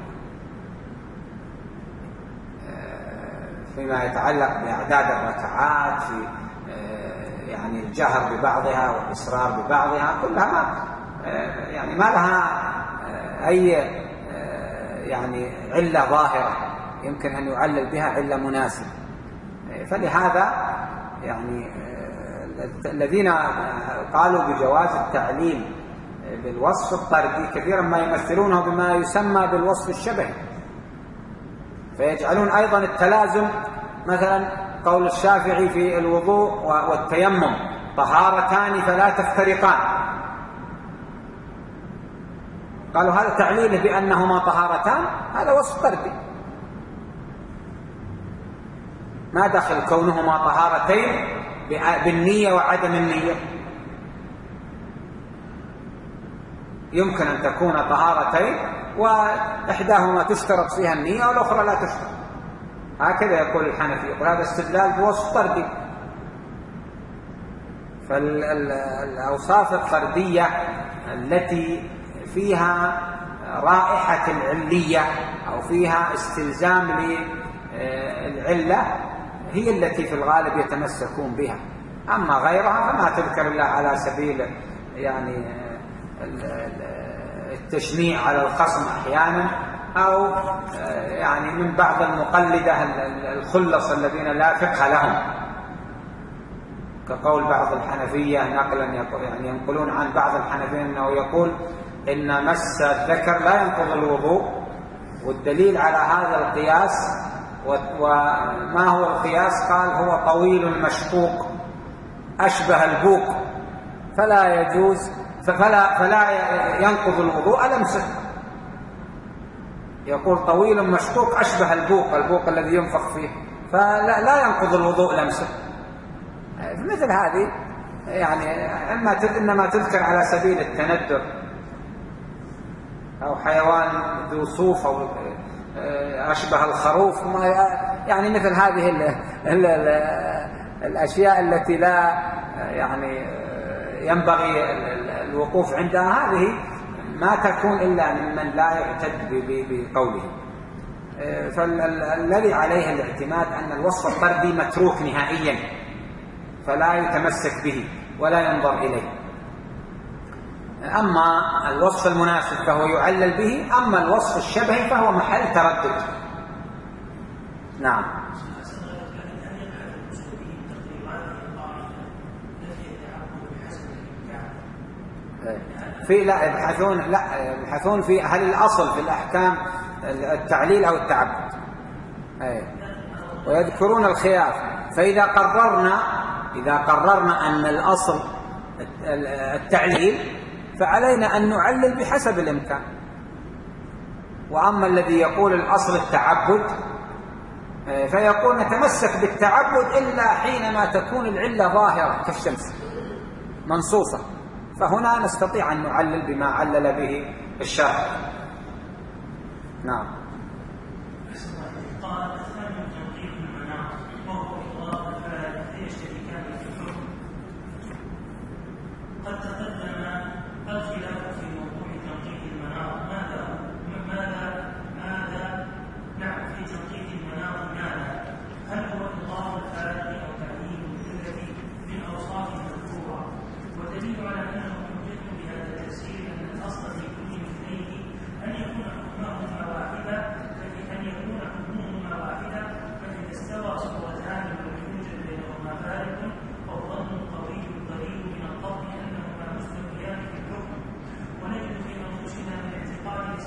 فيما يتعلق بأعداد الركعات، في يعني الجهر ببعضها والإصرار ببعضها، كلها ما يعني ما لها أي يعني علة ظاهرة يمكن أن يعلل بها علة مناسبة. فلهذا يعني الذين قالوا بجواز التعليل بالوصف الطردي كثيرا ما يمثلونه بما يسمى بالوصف الشبهي، فيجعلون أيضا التلازم مثلا قول الشافعي في الوضوء والتيمم طهارتان فلا تفترقان، قالوا هذا تعليله بأنهما طهارتان هذا وصف طردي، ما دخل كونهما طهارتين بالنية وعدم النية. يمكن أن تكون طهارتين وإحداهما تشترط فيها النية والأخرى لا تشترط، هكذا يقول الحنفي، يقول هذا استدلال بوصف طردي. فالأوصاف الطردية التي فيها رائحة العلية أو فيها استلزام للعلة هي التي في الغالب يتمسكون بها، أما غيرها فما تذكر إلا على سبيل يعني التشنيع على الخصم أحيانا، أو يعني من بعض المقلدة الخلص الذين لا فقه لهم، كقول بعض الحنفية نقلا يعني ينقلون عن بعض الحنفية أنه يقول إن مس الذكر لا ينقض الوضوء، والدليل على هذا القياس. وما هو القياس؟ قال هو طويل المشقوق أشبه البوق فلا يجوز فلا, فلا ينقض الوضوء لمسه. يقول طويل مشقوق أشبه البوق، البوق الذي ينفخ فيه، فلا لا ينقض الوضوء لمسه. مثل هذه يعني إما إنما تذكر على سبيل التندر، أو حيوان ذو صوف أو أشبه الخروف، يعني مثل هذه ال ال ال الأشياء التي لا يعني ينبغي الوقوف عندها، هذه ما تكون إلا ممن لا يعتد بقوله. فالذي عليه الاعتماد أن الوصف الطردي متروك نهائيا، فلا يتمسك به ولا ينظر إليه. أما الوصف المناسب فهو يعلل به، أما الوصف الشبهي فهو محل تردد. نعم. في لا يبحثون لا يبحثون في هل الأصل في الأحكام التعليل أو التعبد، ويذكرون الخلاف. فإذا قررنا إذا قررنا أن الأصل التعليل فعلينا أن نعلل بحسب الإمكان. وأما الذي يقول الأصل التعبد فيقول نتمسك بالتعبد إلا حينما تكون العلة ظاهرة كالشمس منصوصة، فهنا نستطيع أن نعلل بما علل به الشرع. نعم. قال الثاني تنقيح المناط وهو إضافة الفاعل يشتركان في الحكم. قد تقدم الخلاف في موضوع تنقيح المناط، ماذا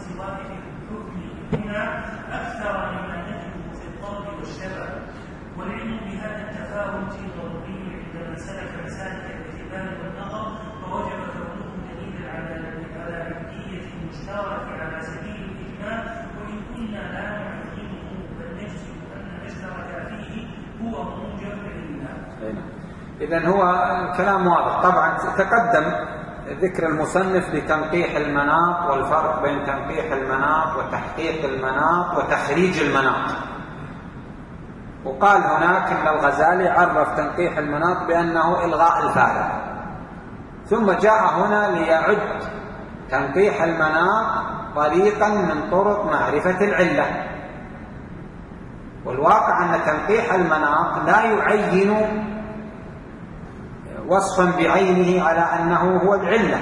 الاستواء في الحكم هنا أكثر مما نجده في الضرب والشبه، والعلم بهذا التفاوت ضروري عندما سلك مسالك الاعتبار والنظر، فوجب كونه دليلا على عبدية المشترك على سبيل الإجماع، وإن كنا لا نعينه بل نجزم أن نشترك فيه هو موجب لله. إذن هو الكلام واضح. طبعا تقدم ذكر المصنف لتنقيح المناط والفرق بين تنقيح المناط وتحقيق المناط وتخريج المناط، وقال هناك أن الغزالي عرف تنقيح المناط بأنه إلغاء الفارق، ثم جاء هنا ليعد تنقيح المناط طريقا من طرق معرفة العلة. والواقع أن تنقيح المناط لا يعين وصفا بعينه على أنه هو العلة،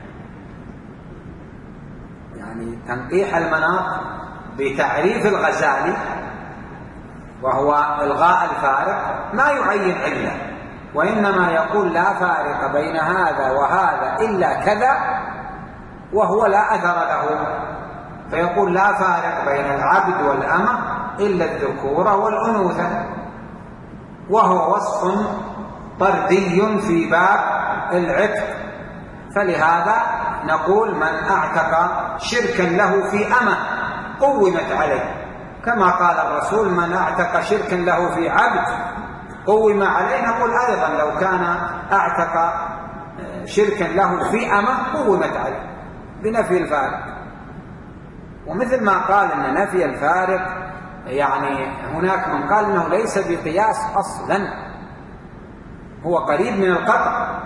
يعني تنقيح المناط بتعريف الغزالي وهو إلغاء الفارق ما يعين علة، وإنما يقول لا فارق بين هذا وهذا إلا كذا، وهو لا أثر له، فيقول لا فارق بين العبد والأمة إلا الذكور والأنوثة، وهو وصف طردي في باب العتق. فلهذا نقول من أعتق شركا له في أمة قومت عليه، كما قال الرسول من أعتق شركا له في عبد قوم عليه، نقول أيضا لو كان أعتق شركا له في أمة قومت عليه بنفي الفارق. ومثل ما قال أن نفي الفارق يعني هناك من قال أنه ليس بقياس أصلا، هو قريب من القطع.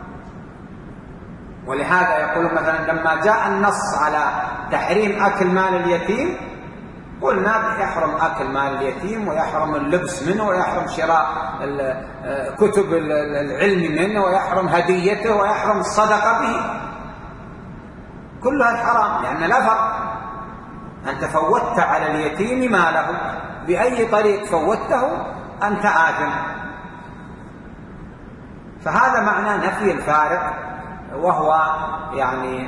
ولهذا يقول مثلا لما جاء النص على تحريم أكل مال اليتيم قلنا يحرم أكل مال اليتيم ويحرم اللبس منه ويحرم شراء كتب العلم منه ويحرم هديته ويحرم الصدقة به، كلها الحرام، لأن لا فرق. أنت فوتت على اليتيم ماله بأي طريق فوتته أنت آثم. فهذا معنى نفي الفارق، وهو يعني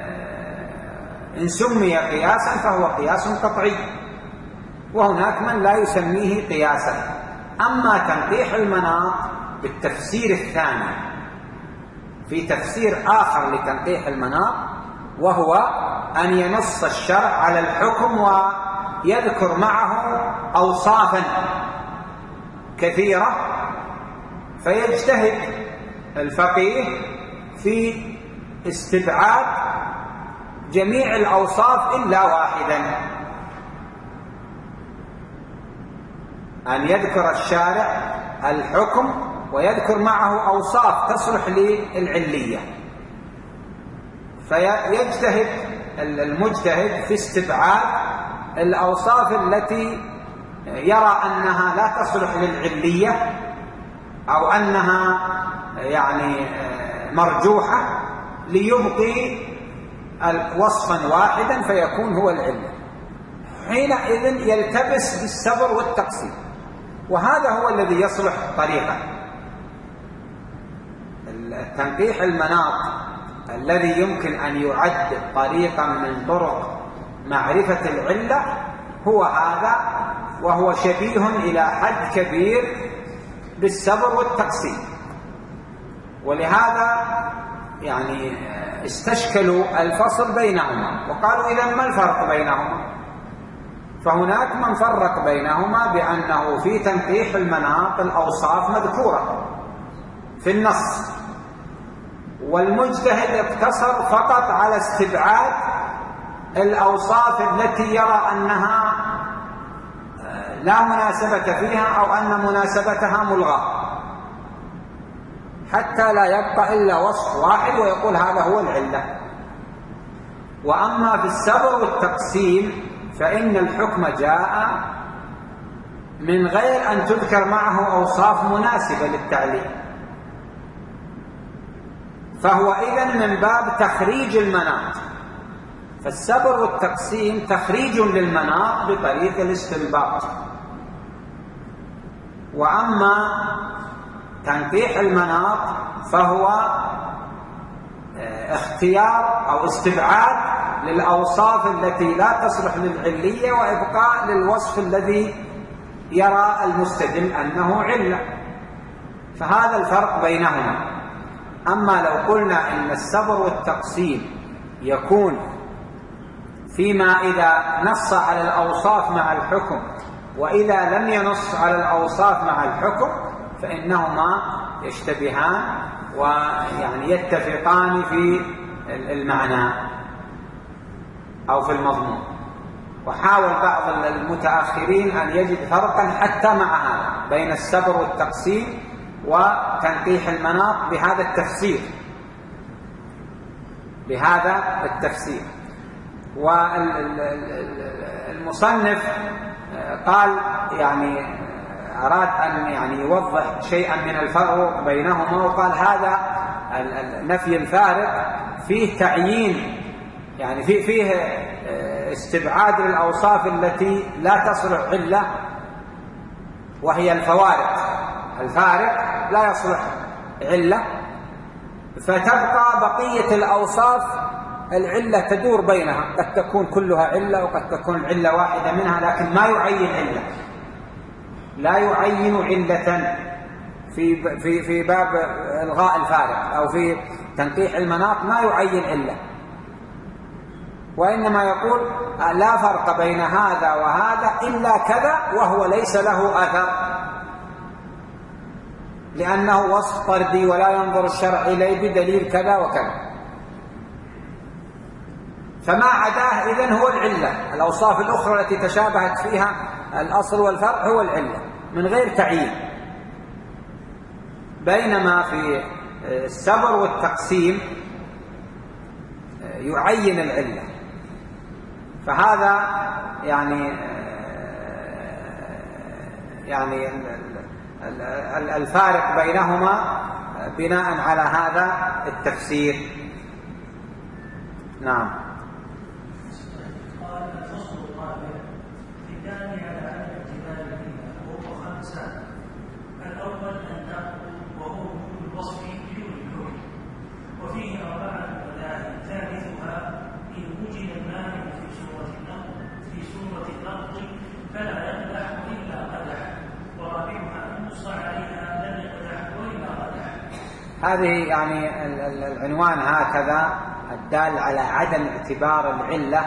إن سمي قياسا فهو قياس قطعي، وهناك من لا يسميه قياسا. أما تنقيح المناط بالتفسير الثاني في تفسير آخر لتنقيح المناط، وهو أن ينص الشرع على الحكم ويذكر معه أوصافا كثيرة، فيجتهد الفقيه في استبعاد جميع الأوصاف إلا واحدا، أن يذكر الشارع الحكم ويذكر معه أوصاف تصلح للعلية، فيجتهد المجتهد في استبعاد الأوصاف التي يرى أنها لا تصلح للعلية أو أنها يعني مرجوحة، ليبقي وصفا واحدا فيكون هو العلة. حينئذ يلتبس بالصبر والتقسيم، وهذا هو الذي يصلح طريقا. تنقيح المناط الذي يمكن أن يعد طريقا من طرق معرفة العلة هو هذا، وهو شبيه إلى حد كبير بالصبر والتقسيم. ولهذا يعني استشكلوا الفصل بينهما وقالوا إذا ما الفرق بينهما؟ فهناك من فرق بينهما بأنه في تنقيح المناط الأوصاف مذكورة في النص، والمجتهد اقتصر فقط على استبعاد الأوصاف التي يرى أنها لا مناسبة فيها أو أن مناسبتها ملغاة، حتى لا يبقى إلا وصف واحد ويقول هذا هو العلة. وأما في الصبر والتقسيم فإن الحكم جاء من غير أن تذكر معه أوصاف مناسبة للتعليل، فهو إذن من باب تخريج المناط. فالصبر والتقسيم تخريج للمناط بطريق الاستنباط. وأما تنقيح المناط فهو اختيار أو استبعاد للأوصاف التي لا تصلح للعلية وإبقاء للوصف الذي يرى المستدل أنه علة. فهذا الفرق بينهما. أما لو قلنا إن السبر والتقسيم يكون فيما إذا نص على الأوصاف مع الحكم، وإذا لم ينص على الأوصاف مع الحكم، فإنهما يشتبهان ويعني يتفقان في المعنى أو في المضمون. وحاول بعض المتأخرين أن يجد فرقا حتى مع هذا بين السبر والتقسيم وتنقيح المناط بهذا التفسير بهذا التفسير والمصنف قال يعني أراد أن يعني يوضح شيئا من الفرق بينهما، وقال هذا نفي الفارق فيه تعيين، يعني فيه, فيه استبعاد للأوصاف التي لا تصلح علة، وهي الفوارق. الفارق لا يصلح علة، فتبقى بقية الأوصاف العلة تدور بينها، قد تكون كلها علة وقد تكون علة واحدة منها، لكن ما يعين علة، لا يعين علة في في في باب إلغاء الفارق أو في تنقيح المناط، ما يعين علة، وإنما يقول لا فرق بين هذا وهذا إلا كذا، وهو ليس له أثر لأنه وصف طردي ولا ينظر الشرع إليه بدليل كذا وكذا. فما عداه إذن هو العلة. الأوصاف الأخرى التي تشابهت فيها الأصل والفرع هو العلة من غير تعيين. بينما في السبر والتقسيم يعين العلة. فهذا يعني يعني الفارق بينهما بناء على هذا التفسير. نعم. قال الفصل الرابع في الدال على ان اعتبار فيها وهو خمسه. الاول النقل وهو وجود الوصف بدون الحكم، وفيه اربعه مذاهب. ثالثها ان وجد المانع في سوره النقل في سوره النقل فلا يقدح الا قدح، ورابعها ان نص عليها لم يقدح والا قدح. هذه يعني العنوان هكذا الدال على عدم اعتبار العلة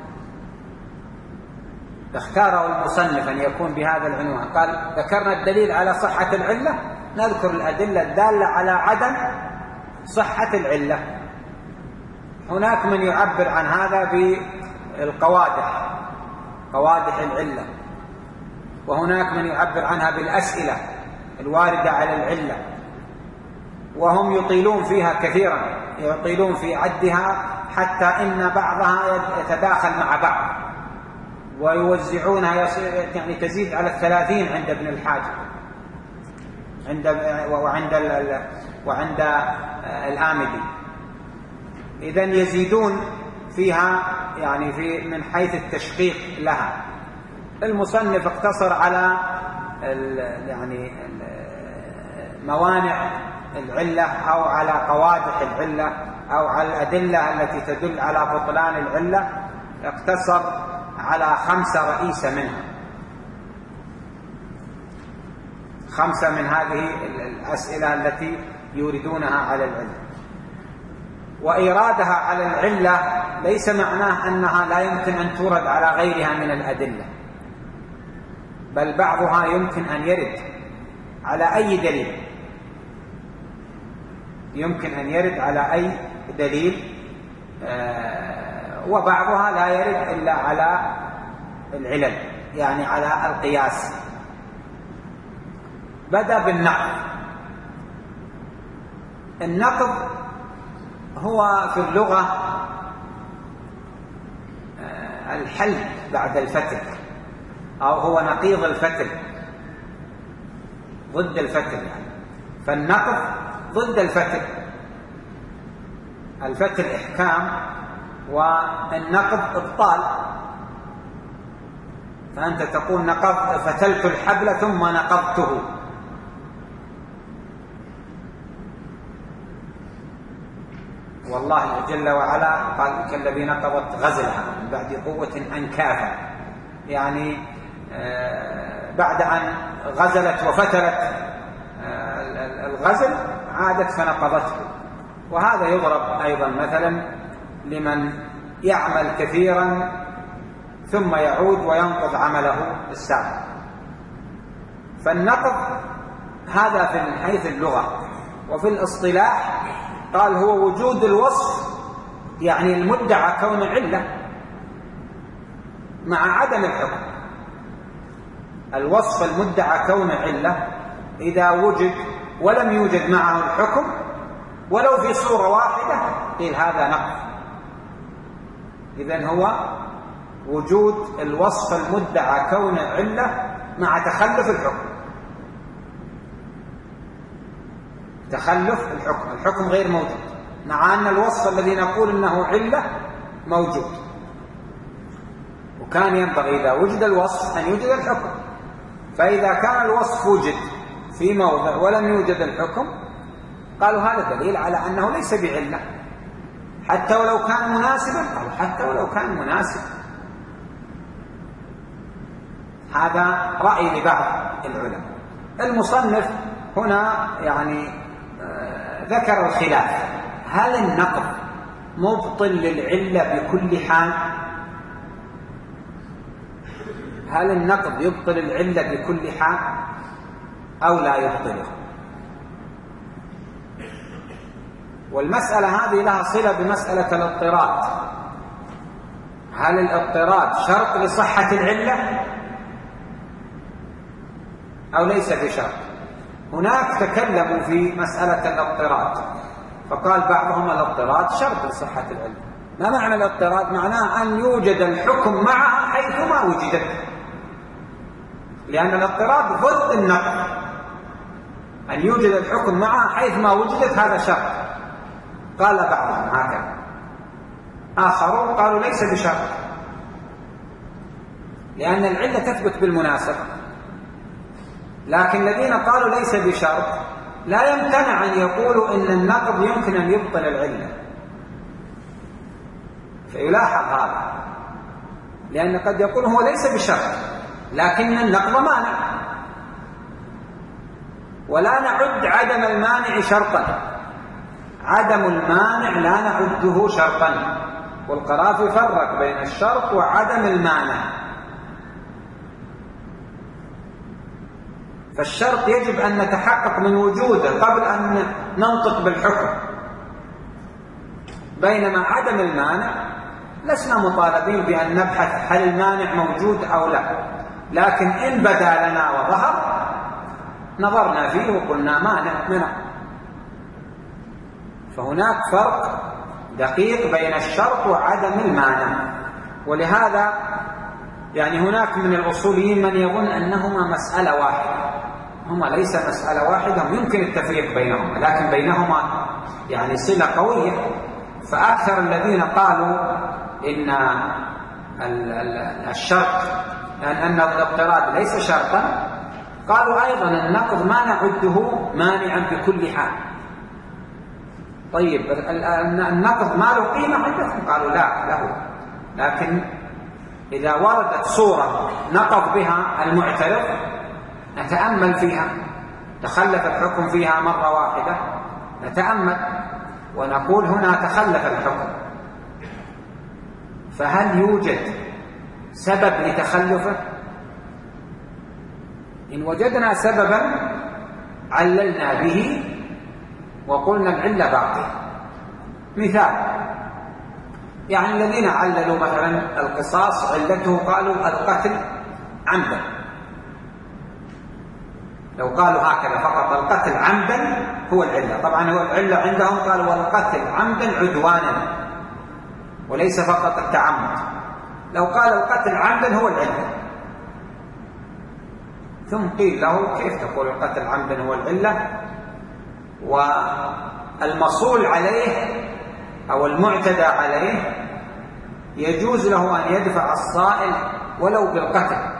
اختاره المصنف أن يكون بهذا العنوان. قال ذكرنا الدليل على صحة العلة، نذكر الأدلة الدالة على عدم صحة العلة. هناك من يعبر عن هذا بالقوادح، قوادح العلة، وهناك من يعبر عنها بالأسئلة الواردة على العلة، وهم يطيلون فيها كثيرا، يطيلون في عدها حتى إن بعضها يتداخل مع بعض ويوزعونها، يعني تزيد على الثلاثين عند ابن الحاجب عند وعند وعند الآمدي. إذن يزيدون فيها يعني في من حيث التشقيق لها. المصنف اقتصر على يعني موانع العلة أو على قوادح العلة أو على الأدلة التي تدل على بطلان العلة، اقتصر على خمسة رئيسة منها، خمسة من هذه الأسئلة التي يوردونها على العلة. وإيرادها على العلة ليس معناه أنها لا يمكن أن تورد على غيرها من الأدلة، بل بعضها يمكن أن يرد على أي دليل، يمكن أن يرد على أي دليل، وبعضها لا يرد إلا على العلل، يعني على القياس. بدأ بالنقض. النقض هو في اللغة الحل بعد الفتل، أو هو نقيض الفتل، ضد الفتل يعني. فالنقض ضد الفتل، الفتل إحكام والنقض إبطال. فأنت تقول نقض فتلت الحبل ثم نقضته، والله جل وعلا قال كالذي نقضت غزلها من بعد قوة أنكاثا، يعني بعد أن غزلت وفترت الغزل عادت فنقضته. وهذا يضرب أيضا مثلا لمن يعمل كثيرا ثم يعود وينقض عمله السابق. فالنقض هذا في حيث اللغة. وفي الاصطلاح قال هو وجود الوصف، يعني المدعى كون علة مع عدم الحكم. الوصف المدعى كون علة إذا وجد ولم يوجد معه الحكم ولو في صورة واحدة قيل هذا نقض. إذن هو وجود الوصف المدعى كون علة مع تخلف الحكم. تخلف الحكم، الحكم غير موجود، مع أن الوصف الذي نقول إنه علة موجود. وكان ينبغي إذا وجد الوصف أن يوجد الحكم. فإذا كان الوصف وجد في موضع ولم يوجد الحكم قالوا هذا دليل على أنه ليس بعلة، حتى ولو كان مناسبا. قالوا حتى ولو كان مناسب. هذا رأي لبعض العلماء. المصنف هنا يعني ذكر الخلاف، هل النقض مبطل للعلة بكل حال؟ هل النقض يبطل العلة بكل حال أو لا يبطله؟ والمسألة هذه لها صلة بمسألة الاضطراد. هل الاضطراد شرط لصحة العلة أو ليس بشرط؟ هناك تكلموا في مسألة الاضطراد، فقال بعضهم الاضطراد شرط لصحة العلة. ما معنى الاضطراد؟ معناه أن يوجد الحكم معها حيثما وجدت، لأن الاضطراد ضد النقض. أن يوجد الحكم معها حيثما وجدت هذا شرط. قال بعضهم هكذا، آخرون قالوا ليس بشرط، لأن العلة تثبت بالمناسبة. لكن الذين قالوا ليس بشرط لا يمتنع أن يقولوا إن النقض يمكن أن يبطل العلة، فيلاحظ هذا، لأن قد يقول هو ليس بشرط لكن النقض مانع، ولا نعد عدم المانع شرطا. عدم المانع لا نعده شرطا، والقرافي فرق بين الشرط وعدم المانع. فالشرط يجب أن نتحقق من وجوده قبل أن ننطق بالحكم، بينما عدم المانع لسنا مطالبين بأن نبحث هل المانع موجود أو لا، لكن إن بدا لنا وظهر نظرنا فيه وقلنا مانع منع. فهناك فرق دقيق بين الشرط وعدم المانع. ولهذا يعني هناك من الأصوليين من يظن أنهما مسألة واحدة. هما ليس مسألة واحدة، يمكن التفريق بينهما، لكن بينهما يعني صلة قوية. فأكثر الذين قالوا إن الشرط أن الاضطراد ليس شرطا قالوا أيضا النقض ما نعده مانعا بكل حال. طيب النقض ما له قيمة عندكم؟ قالوا لا له، لكن إذا وردت صورة نقض بها المعترض نتأمل فيها، تخلف الحكم فيها مرة واحدة نتأمل ونقول هنا تخلف الحكم، فهل يوجد سبب لتخلفه؟ إن وجدنا سببا عللنا به وقلنا العلة باقية. مثال، يعني الذين عللوا مثلا القصاص علته قالوا القتل عمدا، لو قالوا هكذا فقط القتل عمدا هو العلة. طبعا هو العلة عندهم قالوا والقتل عمدا عدوانا وليس فقط التعمد. لو قال القتل عمدا هو العلة، ثم قيل له كيف تقول القتل عمدا هو العلة والمصول عليه أو المعتدى عليه يجوز له أن يدفع الصائل ولو بالقتل؟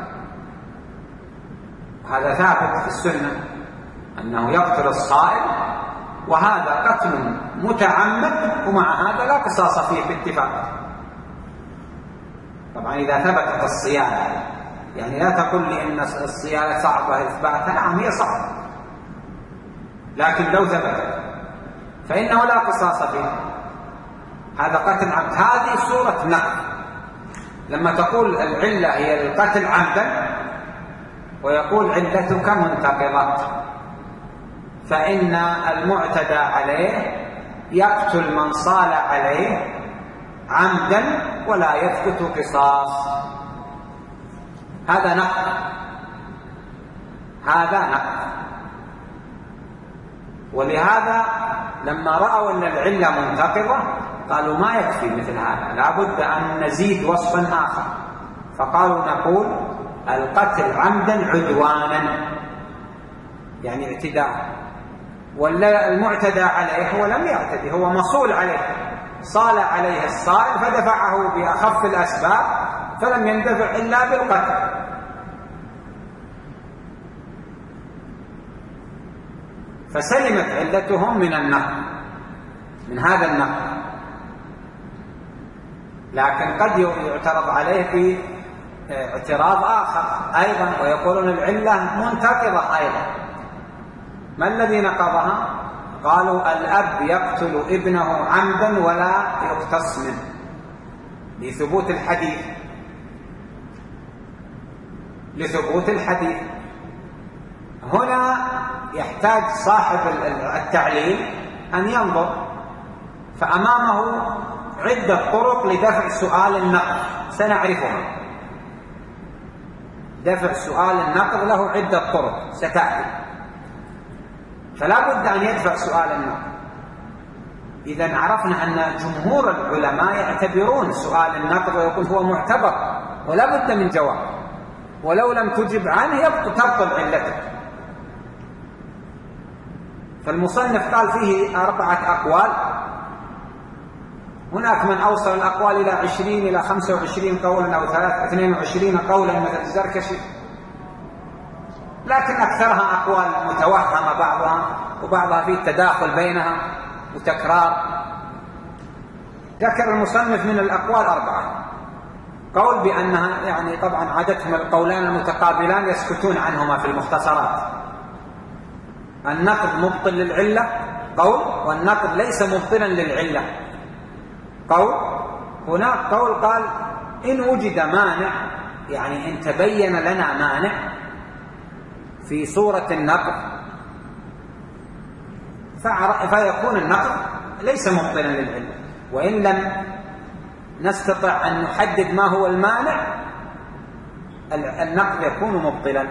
هذا ثابت في السنة أنه يقتل الصائل وهذا قتل متعمد ومع هذا لا قصاص فيه باتفاق. طبعا إذا ثبتت الصيانة، يعني لا تقول لي إن الصيانة صعبة إثباتها، نعم هي صعبة، لكن لو ثبتت فإنه لا قصاص فيه. هذا قتل عمد، هذه صورة نقل. لما تقول العلة هي القتل عمدا ويقول علتك منتقضة، فإن المعتدى عليه يقتل من صال عليه عمدا ولا يثبت قصاص. هذا نقل، هذا نقل. ولهذا لما رأوا أن العلة منتقضة قالوا ما يكفي مثل هذا، لا بد أن نزيد وصفا آخر، فقالوا نقول القتل عمدا عدوانا، يعني اعتداء. والمعتدى عليه هو لم يعتدي، هو مصول عليه، صال عليه الصائل فدفعه بأخف الأسباب فلم يندفع إلا بالقتل. فسلمت علتهم من النقل، من هذا النقل. لكن قد يعترض عليه في اعتراض آخر أيضا، ويقولون العلة منتقضة أيضا. ما الذي نقضها؟ قالوا الأب يقتل ابنه عمدا ولا يقتص منه لثبوت الحديث، لثبوت الحديث. هنا يحتاج صاحب التعليل أن ينظر، فأمامه عدة طرق لدفع سؤال النقض سنعرفها. دفع سؤال النقض له عدة طرق ستأتي، فلا بد أن يدفع سؤال النقض. إذا عرفنا أن جمهور العلماء يعتبرون سؤال النقض ويقول هو معتبر ولا بد من جواب، ولو لم تجب عنه تبطل علتك. فالمصنف قال فيه أربعة أقوال، هناك من أوصل الأقوال إلى عشرين إلى خمسة وعشرين قولا أو اثنين وعشرين قولا مثل الزركشي، لكن أكثرها أقوال متوهمة بعضها، وبعضها فيه تداخل بينها وتكرار. ذكر المصنف من الأقوال أربعة. قول بأنها، يعني طبعا عادتهم القولان المتقابلان يسكتون عنهما في المختصرات، النقض مبطل للعلة قول، والنقض ليس مبطلا للعلة قول. هناك قول قال إن وجد مانع، يعني إن تبين لنا مانع في صورة النقض فيكون النقض ليس مبطلا للعلة، وإن لم نستطع أن نحدد ما هو المانع النقض يكون مبطلا.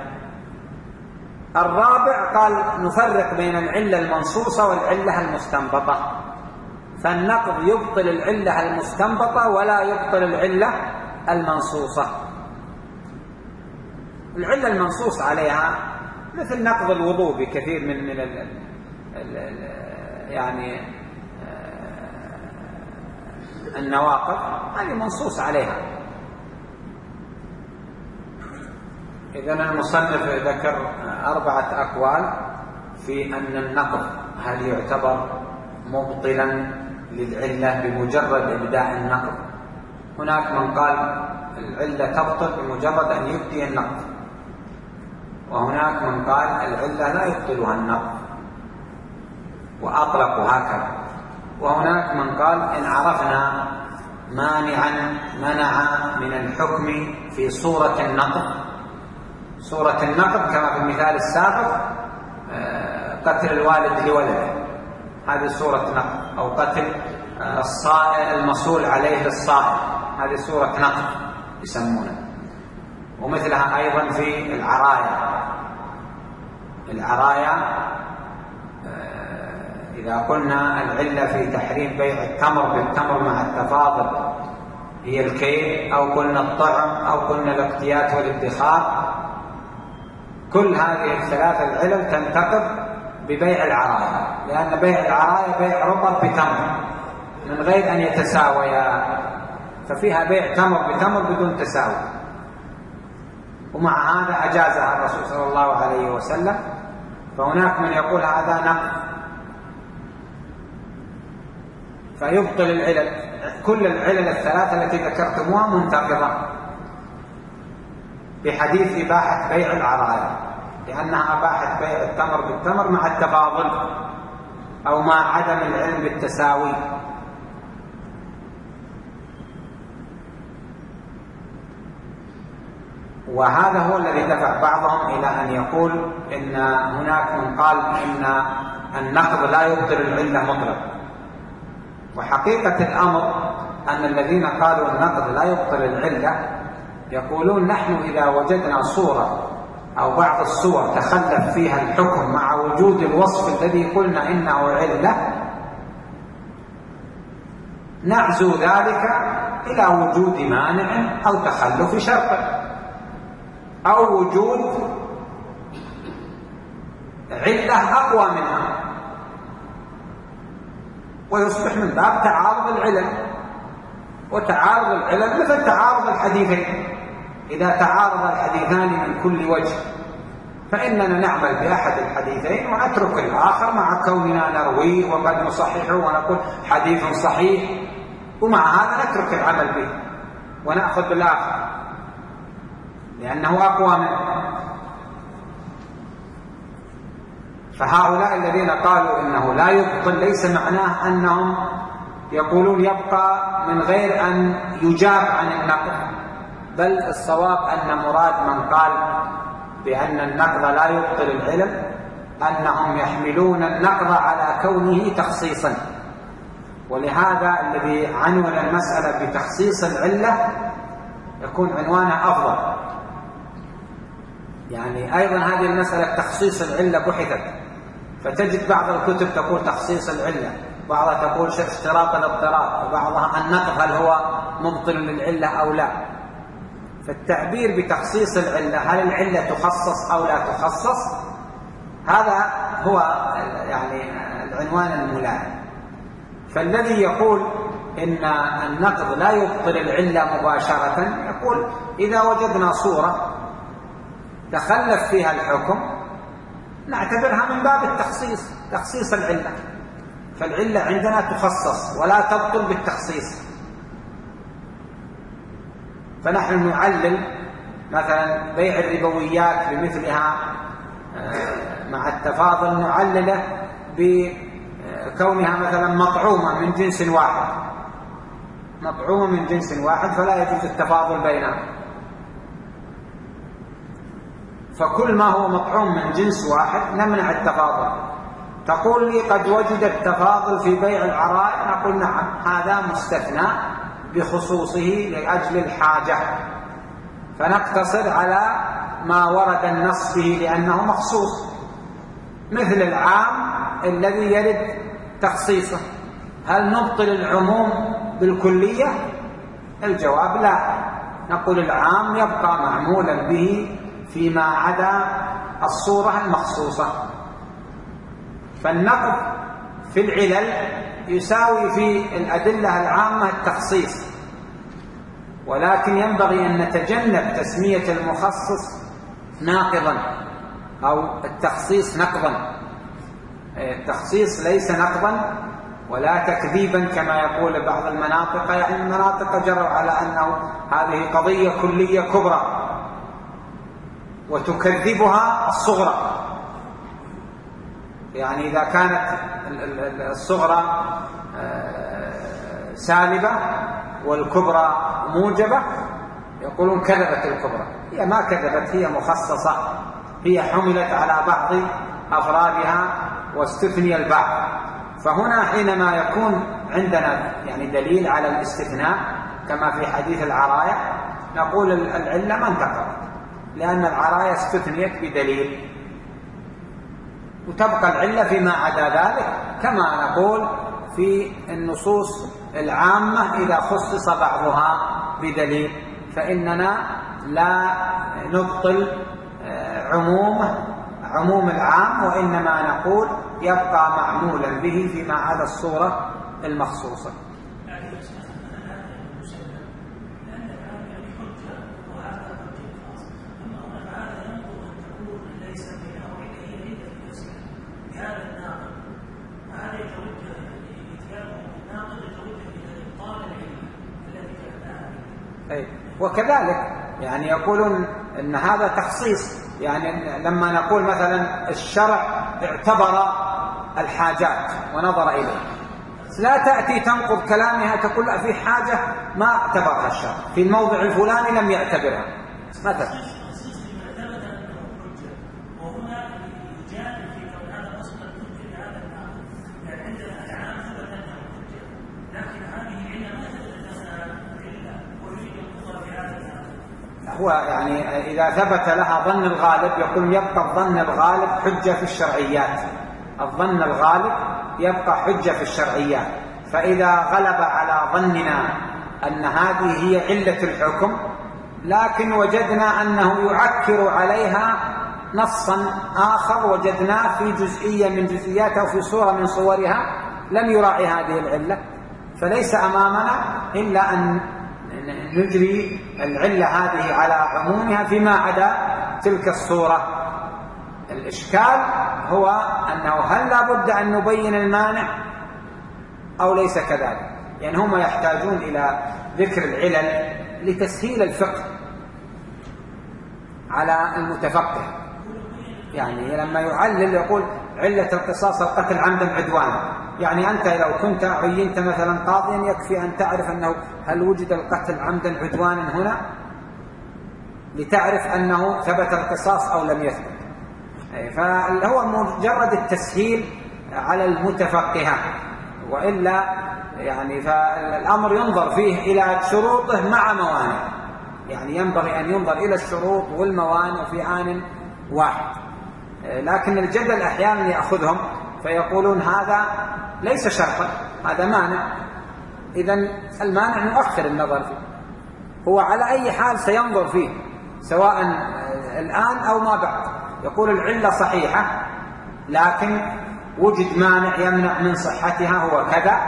الرابع قال نفرق بين العلة المنصوصة والعلة المستنبطة، فالنقض يبطل العلة المستنبطة ولا يبطل العلة المنصوصة. العلة المنصوص عليها مثل نقض الوضوء بكثير من من ال ال ال يعني النواقض، هذه منصوص عليها. إذن المصنف ذكر أربعة أقوال في أن النقض هل يعتبر مبطلا للعلة بمجرد إبداء النقض. هناك من قال العلة تبطل بمجرد أن يبدي النقض، وهناك من قال العلة لا يبطلها النقض وأطلقوا هكذا، وهناك من قال إن عرفنا مانعا منع من الحكم في صورة النقض، صورة النقض كما في المثال السابق قتل الوالد لولده، هذه صورة نقض، أو قتل الصائل المصول عليه الصائل، هذه صورة نقض يسمونها. ومثلها أيضا في العرايا. العرايا إذا قلنا العلة في تحريم بيع التمر بالتمر مع التفاضل هي الكيل، أو قلنا الطعم، أو قلنا الاقتيات والادخار، كل هذه الثلاث العلل تنتقض ببيع العرايا، لأن بيع العرايا بيع رطب بتمر من غير أن يتساويا، ففيها بيع تمر بتمر بدون تساوي، ومع هذا أجازها الرسول صلى الله عليه وسلم. فهناك من يقول هذا نقض فيبطل العلل. كل العلل الثلاثة التي ذكرتموها منتقضة بحديث إباحة بيع العرايا، لأنها أباحت بيع التمر بالتمر مع التفاضل أو مع عدم العلم بالتساوي. وهذا هو الذي دفع بعضهم إلى أن يقول إن هناك من قال إن النقض لا يبطل العلة مطلقا. وحقيقة الأمر أن الذين قالوا النقض لا يبطل العلة يقولون نحن إذا وجدنا صورة أو بعض الصور تخلف فيها الحكم مع وجود الوصف الذي قلنا إنه علة، نعزو ذلك إلى وجود مانع أو تخلف شرط أو وجود علة أقوى منها، ويصبح من باب تعارض العلل. وتعارض العلل مثل تعارض الحديثين، إذا تعارض الحديثان من كل وجه فإننا نعمل بأحد الحديثين ونترك الآخر مع كوننا نرويه وقد نصححه ونقول حديث صحيح، ومع هذا نترك العمل به ونأخذ بالآخر لأنه أقوى منه. فهؤلاء الذين قالوا إنه لا يبطل ليس معناه أنهم يقولون يبقى من غير أن يجاب عن النقض، بل الصواب أن مراد من قال بأن النقض لا يبطل العلل أنهم يحملون النقض على كونه تخصيصا. ولهذا الذي عنون المسألة بتخصيص العلة يكون عنوانه أفضل. يعني أيضا هذه المسألة تخصيص العلة بحثت، فتجد بعض الكتب تقول تخصيص العلة، بعضها تقول اشتراط الاضطراب، وبعضها النقض هل هو مبطل للعلة أو لا. فالتعبير بتخصيص العلة، هل العلة تخصص أو لا تخصص، هذا هو يعني العنوان الملائم. فالذي يقول إن النقض لا يبطل العلة مباشرة يقول إذا وجدنا صورة تخلف فيها الحكم نعتبرها من باب التخصيص، تخصيص العلة. فالعلة عندنا تخصص ولا تبطل بالتخصيص. فنحن نعلل مثلا بيع الربويات بمثلها مع التفاضل، نعلله بكونها مثلا مطعومة من جنس واحد، مطعومة من جنس واحد فلا يجوز التفاضل بينها. فكل ما هو مطعوم من جنس واحد نمنع التفاضل. تقول لي قد وجد التفاضل في بيع العرايا، نقول نعم هذا مستثنى بخصوصه لأجل الحاجة، فنقتصر على ما ورد النص به لأنه مخصوص، مثل العام الذي يرد تخصيصه. هل نبطل العموم بالكلية؟ الجواب لا، نقول العام يبقى معمولا به فيما عدا الصورة المخصوصة. فالنقض في العلل يساوي في الأدلة العامة التخصيص، ولكن ينبغي أن نتجنب تسمية المخصص ناقضا أو التخصيص نقضا. التخصيص ليس نقضا ولا تكذيبا كما يقول بعض المناطق، يعني المناطق جروا على أنه هذه قضية كلية كبرى وتكذبها الصغرى. يعني إذا كانت الصغرى سالبة والكبرى موجبة يقولون كذبت الكبرى. هي ما كذبت، هي مخصصة، هي حملت على بعض أفرادها واستثني البعض. فهنا حينما يكون عندنا يعني دليل على الاستثناء كما في حديث العرايا نقول العلة ما انتقضت، لأن العرايا استثنيت بدليل، وتبقى العلة فيما عدا ذلك، كما نقول في النصوص العامة إذا خصص بعضها بدليل فإننا لا نبطل عموم عموم العام، وإنما نقول يبقى معمولا به فيما عدا الصورة المخصوصة. هذا الناقض وهذا يتوجه لإتيانه الناقض وكذلك يعني يقولون أن هذا تخصيص، يعني لما نقول مثلا الشرع اعتبر الحاجات ونظر إليه، لا تأتي تنقض كلامها تقول لا في حاجة ما اعتبرها الشرع في الموضع الفلاني لم يعتبرها مثلا. هو يعني إذا ثبت لها ظن الغالب يقول يبقى الظن الغالب حجة في الشرعيات، الظن الغالب يبقى حجة في الشرعيات. فإذا غلب على ظننا أن هذه هي علة الحكم لكن وجدنا أنه يعكر عليها نصا آخر وجدناه في جزئية من جزئياتها وفي صورة من صورها لم يراعي هذه العلة، فليس أمامنا إلا أن نجري العلة هذه على عمومها فيما عدا تلك الصورة. الإشكال هو أنه هل لا بد أن نبين المانع أو ليس كذلك؟ يعني هم يحتاجون إلى ذكر العلل لتسهيل الفقه على المتفقه. يعني لما يعلل يقول علة القصاص القتل عمدا عدوانا، يعني أنت لو كنت عينت مثلا قاضيا يكفي أن تعرف أنه هل وجد القتل عمدا عدوانا هنا لتعرف أنه ثبت القصاص أو لم يثبت. فهو مجرد التسهيل على المتفقهة، وإلا يعني فالأمر ينظر فيه إلى شروطه مع موانع، يعني ينبغي أن ينظر إلى الشروط والموانع في آن واحد. لكن الجدل أحيانا يأخذهم فيقولون هذا ليس شرطا هذا مانع، إذن المانع نؤخر النظر فيه، هو على أي حال سينظر فيه سواء الآن أو ما بعد. يقول العلة صحيحة لكن وجد مانع يمنع من صحتها هو كذا،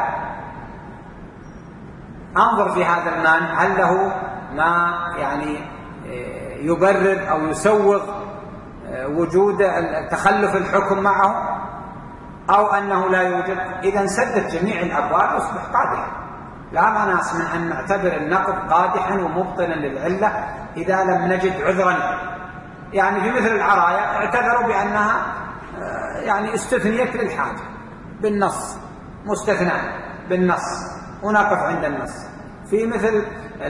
أنظر في هذا المانع هل له ما يعني يبرر أو يسوغ وجود تخلف الحكم معه أو أنه لا يوجد. إذا سدت جميع الأبواب يصبح قادحا، لا مناص من أن نعتبر النقض قادحا ومبطلا للعلة إذا لم نجد عذرا. يعني في مثل العرايا اعتذروا بأنها يعني استثنيت للحاجة بالنص، مستثنى بالنص ونقف عند النص. في مثل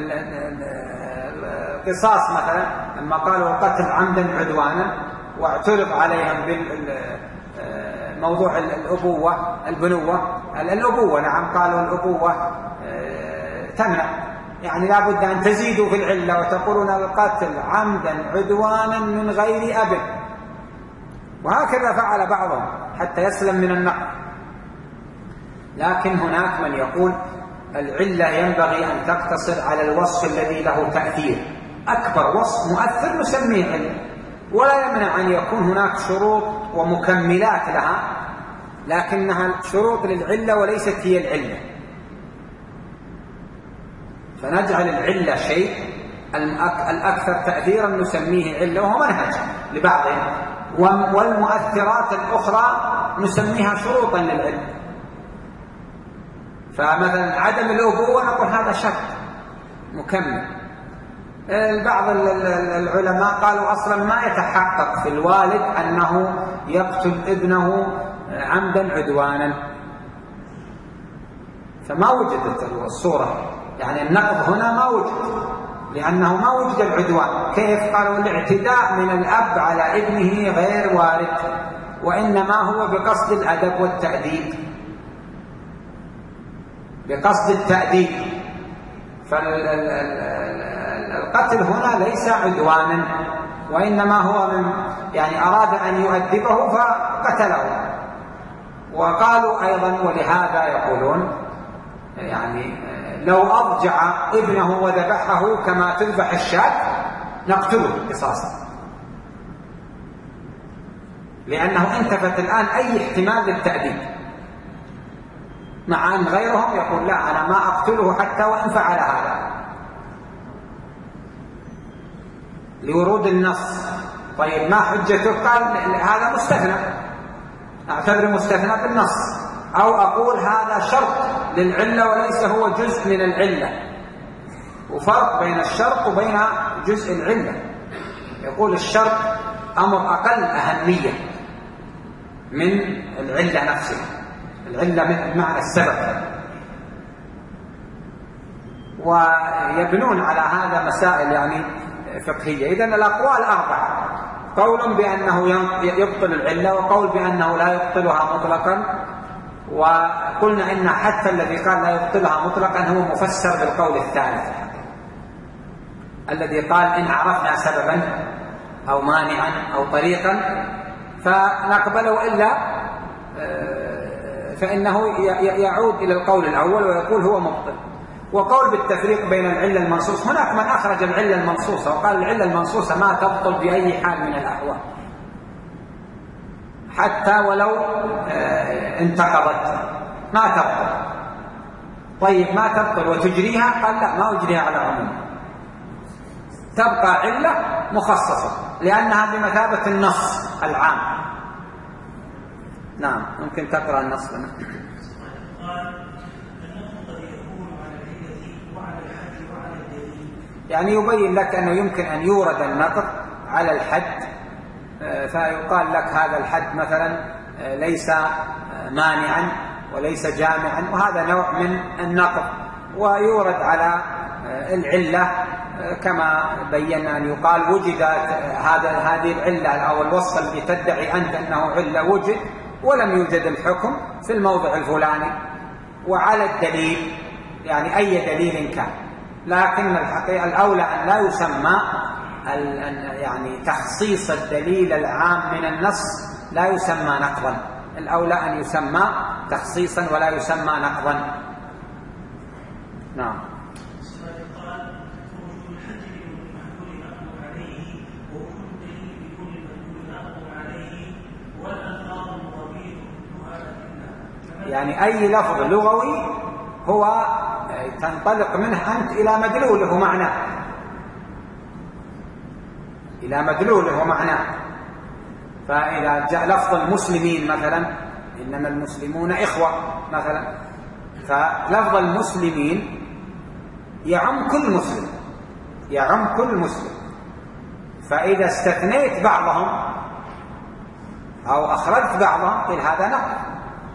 القصاص مثلا لما قالوا القتل عمدا عدوانا واعترض عليهم بالموضوع الأبوة البنوة الأبوة نعم قالوا الأبوة تمنع، يعني لا بد أن تزيدوا في العلة وتقولون القتل عمدا عدوانا من غير أب، وهكذا فعل بعضهم حتى يسلم من النقد. لكن هناك من يقول العلة ينبغي أن تقتصر على الوصف الذي له تأثير، أكبر وصف مؤثر نسميه علة، ولا يمنع أن يكون هناك شروط ومكملات لها لكنها شروط للعلة وليست هي العلة، فنجعل العلة شيء الأكثر تأثيرا نسميه علة وهو منهج لبعضهم، والمؤثرات الأخرى نسميها شروطا للعلة. فمثلا عدم الأبوة نقول هذا شرط مكمل. بعض العلماء قالوا أصلا ما يتحقق في الوالد أنه يقتل ابنه عمدا عدوانا، فما وجدت الصورة، يعني النقض هنا ما وجد لأنه ما وجد العدوان. كيف؟ قالوا الاعتداء من الأب على ابنه غير وارد، وإنما هو بقصد الأدب والتأديب، بقصد التأديب. فالقتل هنا ليس عدوانا وإنما هو من يعني أراد أن يؤدبه فقتله. وقالوا أيضا ولهذا يقولون يعني لو أضجع ابنه وذبحه كما تذبح الشاة نقتله قصاصا، لأنه انتفت الآن أي احتمال للتأديب، مع أن غيرهم يقول لا أنا ما أقتله حتى وإن فعل هذا لورود النص. طيب ما حجته؟ قال هذا مستثنى، أعتبر مستثنى بالنص، أو أقول هذا شرط للعلة وليس هو جزء من العلة، وفرق بين الشرط وبين جزء العلة. يقول الشرط أمر أقل أهمية من العلة نفسها، العلة بمعنى السبب، ويبنون على هذا مسائل يعني فقهية. إذن الأقوال أربعة: قول بأنه يبطل العلة، وقول بأنه لا يبطلها مطلقا، وقلنا إن حتى الذي قال لا يبطلها مطلقا هو مفسر بالقول الثالث الذي قال إن عرفنا سببا أو مانعا أو طريقا فنقبله، إلا فإنه يعود إلى القول الأول ويقول هو مبطل. وقول بالتفريق بين العلة المنصوص، هناك من أخرج العلة المنصوصة وقال العلة المنصوصة ما تبطل بأي حال من الأحوال حتى ولو انتقضت ما تبطل. طيب ما تبطل وتجريها؟ قال لا، ما أجريها على عموم، تبقى علة مخصصة لأنها بمثابة النص العام. نعم، ممكن تقرأ النص لنا. يعني يبين لك أنه يمكن أن يورد النقض على الحد، فيقال لك هذا الحد مثلا ليس مانعا وليس جامعا، وهذا نوع من النقض. ويورد على العلة كما بينا أن يقال وجدت هذا هذه العلة أو الوصف الذي تدعي أنت أنه علة وجد ولم يوجد الحكم في الموضع الفلاني، وعلى الدليل يعني أي دليل كان. لكن الحقيقة الأولى أن لا يسمى يعني تخصيص الدليل العام من النص لا يسمى نقضا، الأولى أن يسمى تخصيصا ولا يسمى نقضا. نعم. يعني أي لفظ لغوي هو تنطلق منه أنت إلى مدلوله معناه، إلى مدلوله معناه. فإذا جاء لفظ المسلمين مثلا، إنما المسلمون إخوة مثلا، فلفظ المسلمين يعم كل مسلم، يعم كل مسلم. فإذا استثنيت بعضهم أو أخرجت بعضهم قل هذا نقض.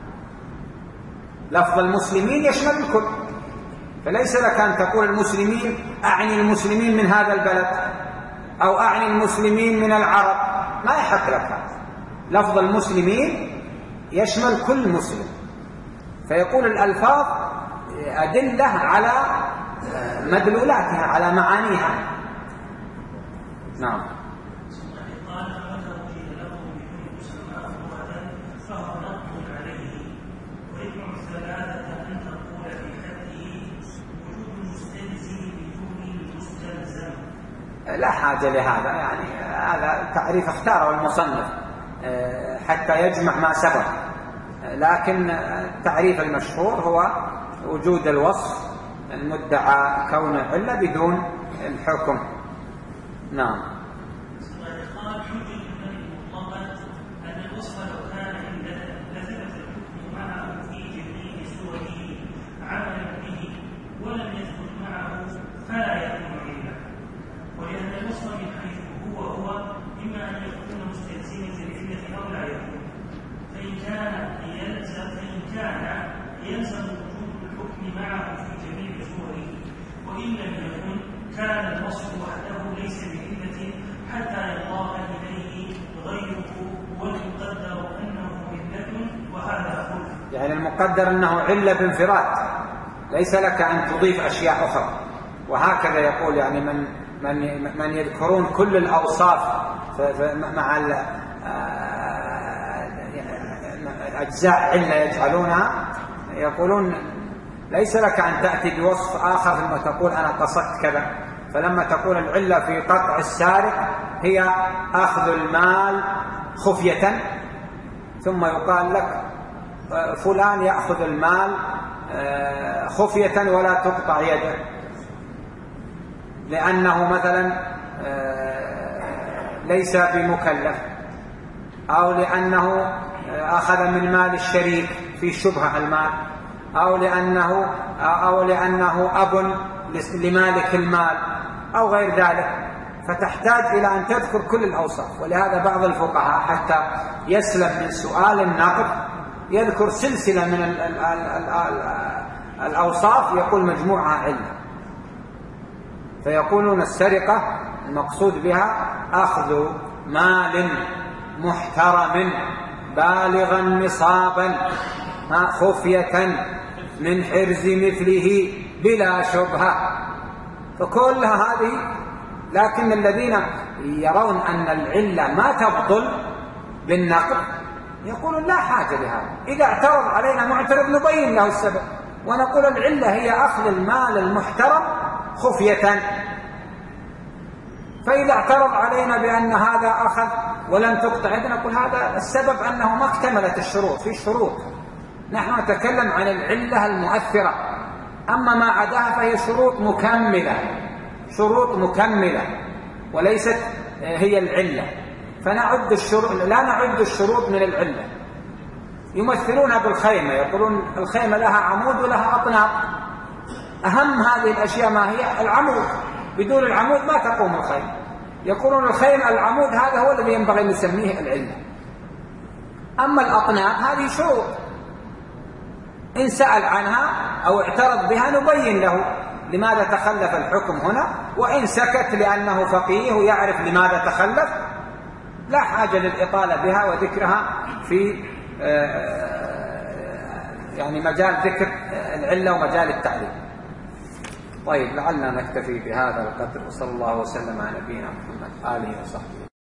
لفظ المسلمين يشمل الكل، فليس لك أن تقول المسلمين أعني المسلمين من هذا البلد أو أعني المسلمين من العرب، ما يحق لك هذا. لفظ المسلمين يشمل كل مسلم. فيقول الألفاظ أدلة على مدلولاتها، على معانيها. نعم. لا حاجة لهذا، يعني هذا تعريف اختاره المصنف حتى يجمع ما سبق، لكن التعريف المشهور هو وجود الوصف المدعى كونه علة بدون الحكم. نعم. يلزم وجود الحكم معه في جميع صوره، وإن لم يكن كان الوصف وحده ليس بعلة حتى يضاف إليه غيره، والمقدر أنه علة وهذا خلف. يعني المقدر أنه علة بانفراد، ليس لك أن تضيف أشياء أخرى. وهكذا يقول يعني من من من يذكرون كل الأوصاف مع أجزاء علة يجعلونها، يقولون ليس لك أن تأتي بوصف آخر ثم تقول أنا قصدت كذا. فلما تقول العلة في قطع السارق هي أخذ المال خفية، ثم يقال لك فلان يأخذ المال خفية ولا تقطع يده لأنه مثلا ليس بمكلف، أو لأنه أخذ من مال الشريك في شبهة المال، أو لأنه أو لأنه أب لمالك المال أو غير ذلك، فتحتاج إلى أن تذكر كل الأوصاف. ولهذا بعض الفقهاء حتى يسلم من سؤال النقد يذكر سلسلة من ال ال ال ال ال الأوصاف يقول مجموعها علة، فيقولون السرقة المقصود بها أخذ مال محترم بالغا نصابا خفية من حرز مثله بلا شبهة، فكلها هذه. لكن الذين يرون أن العلة ما تبطل بالنقد يقولون لا حاجة لهذا، إذا اعترض علينا معترض نبين له السبب ونقول العلة هي أخذ المال المحترم خفية. فإذا اعترض علينا بأن هذا أخذ ولم تقطع يده نقول هذا السبب أنه ما اكتملت الشروط، في شروط، نحن نتكلم عن العلة المؤثرة، أما ما عداها فهي شروط مكملة، شروط مكملة وليست هي العلة. فنعد الشروط، لا نعد الشروط من العلة. يمثلونها بالخيمة، يقولون الخيمة لها عمود ولها أطناب، أهم هذه الأشياء ما هي؟ العمود، بدون العمود ما تقوم الخيمة. يقولون الخيمة العمود هذا هو الذي ينبغي أن نسميه العلة، أما الأطناب هذه شروط، إن سأل عنها أو اعترض بها نبين له لماذا تخلف الحكم هنا، وإن سكت لأنه فقيه يعرف لماذا تخلف لا حاجة للإطالة بها وذكرها في يعني مجال ذكر العلة ومجال التعليم. طيب، لعلنا نكتفي بهذا القدر، وصلى الله وسلم على نبينا محمد آله وصحبه.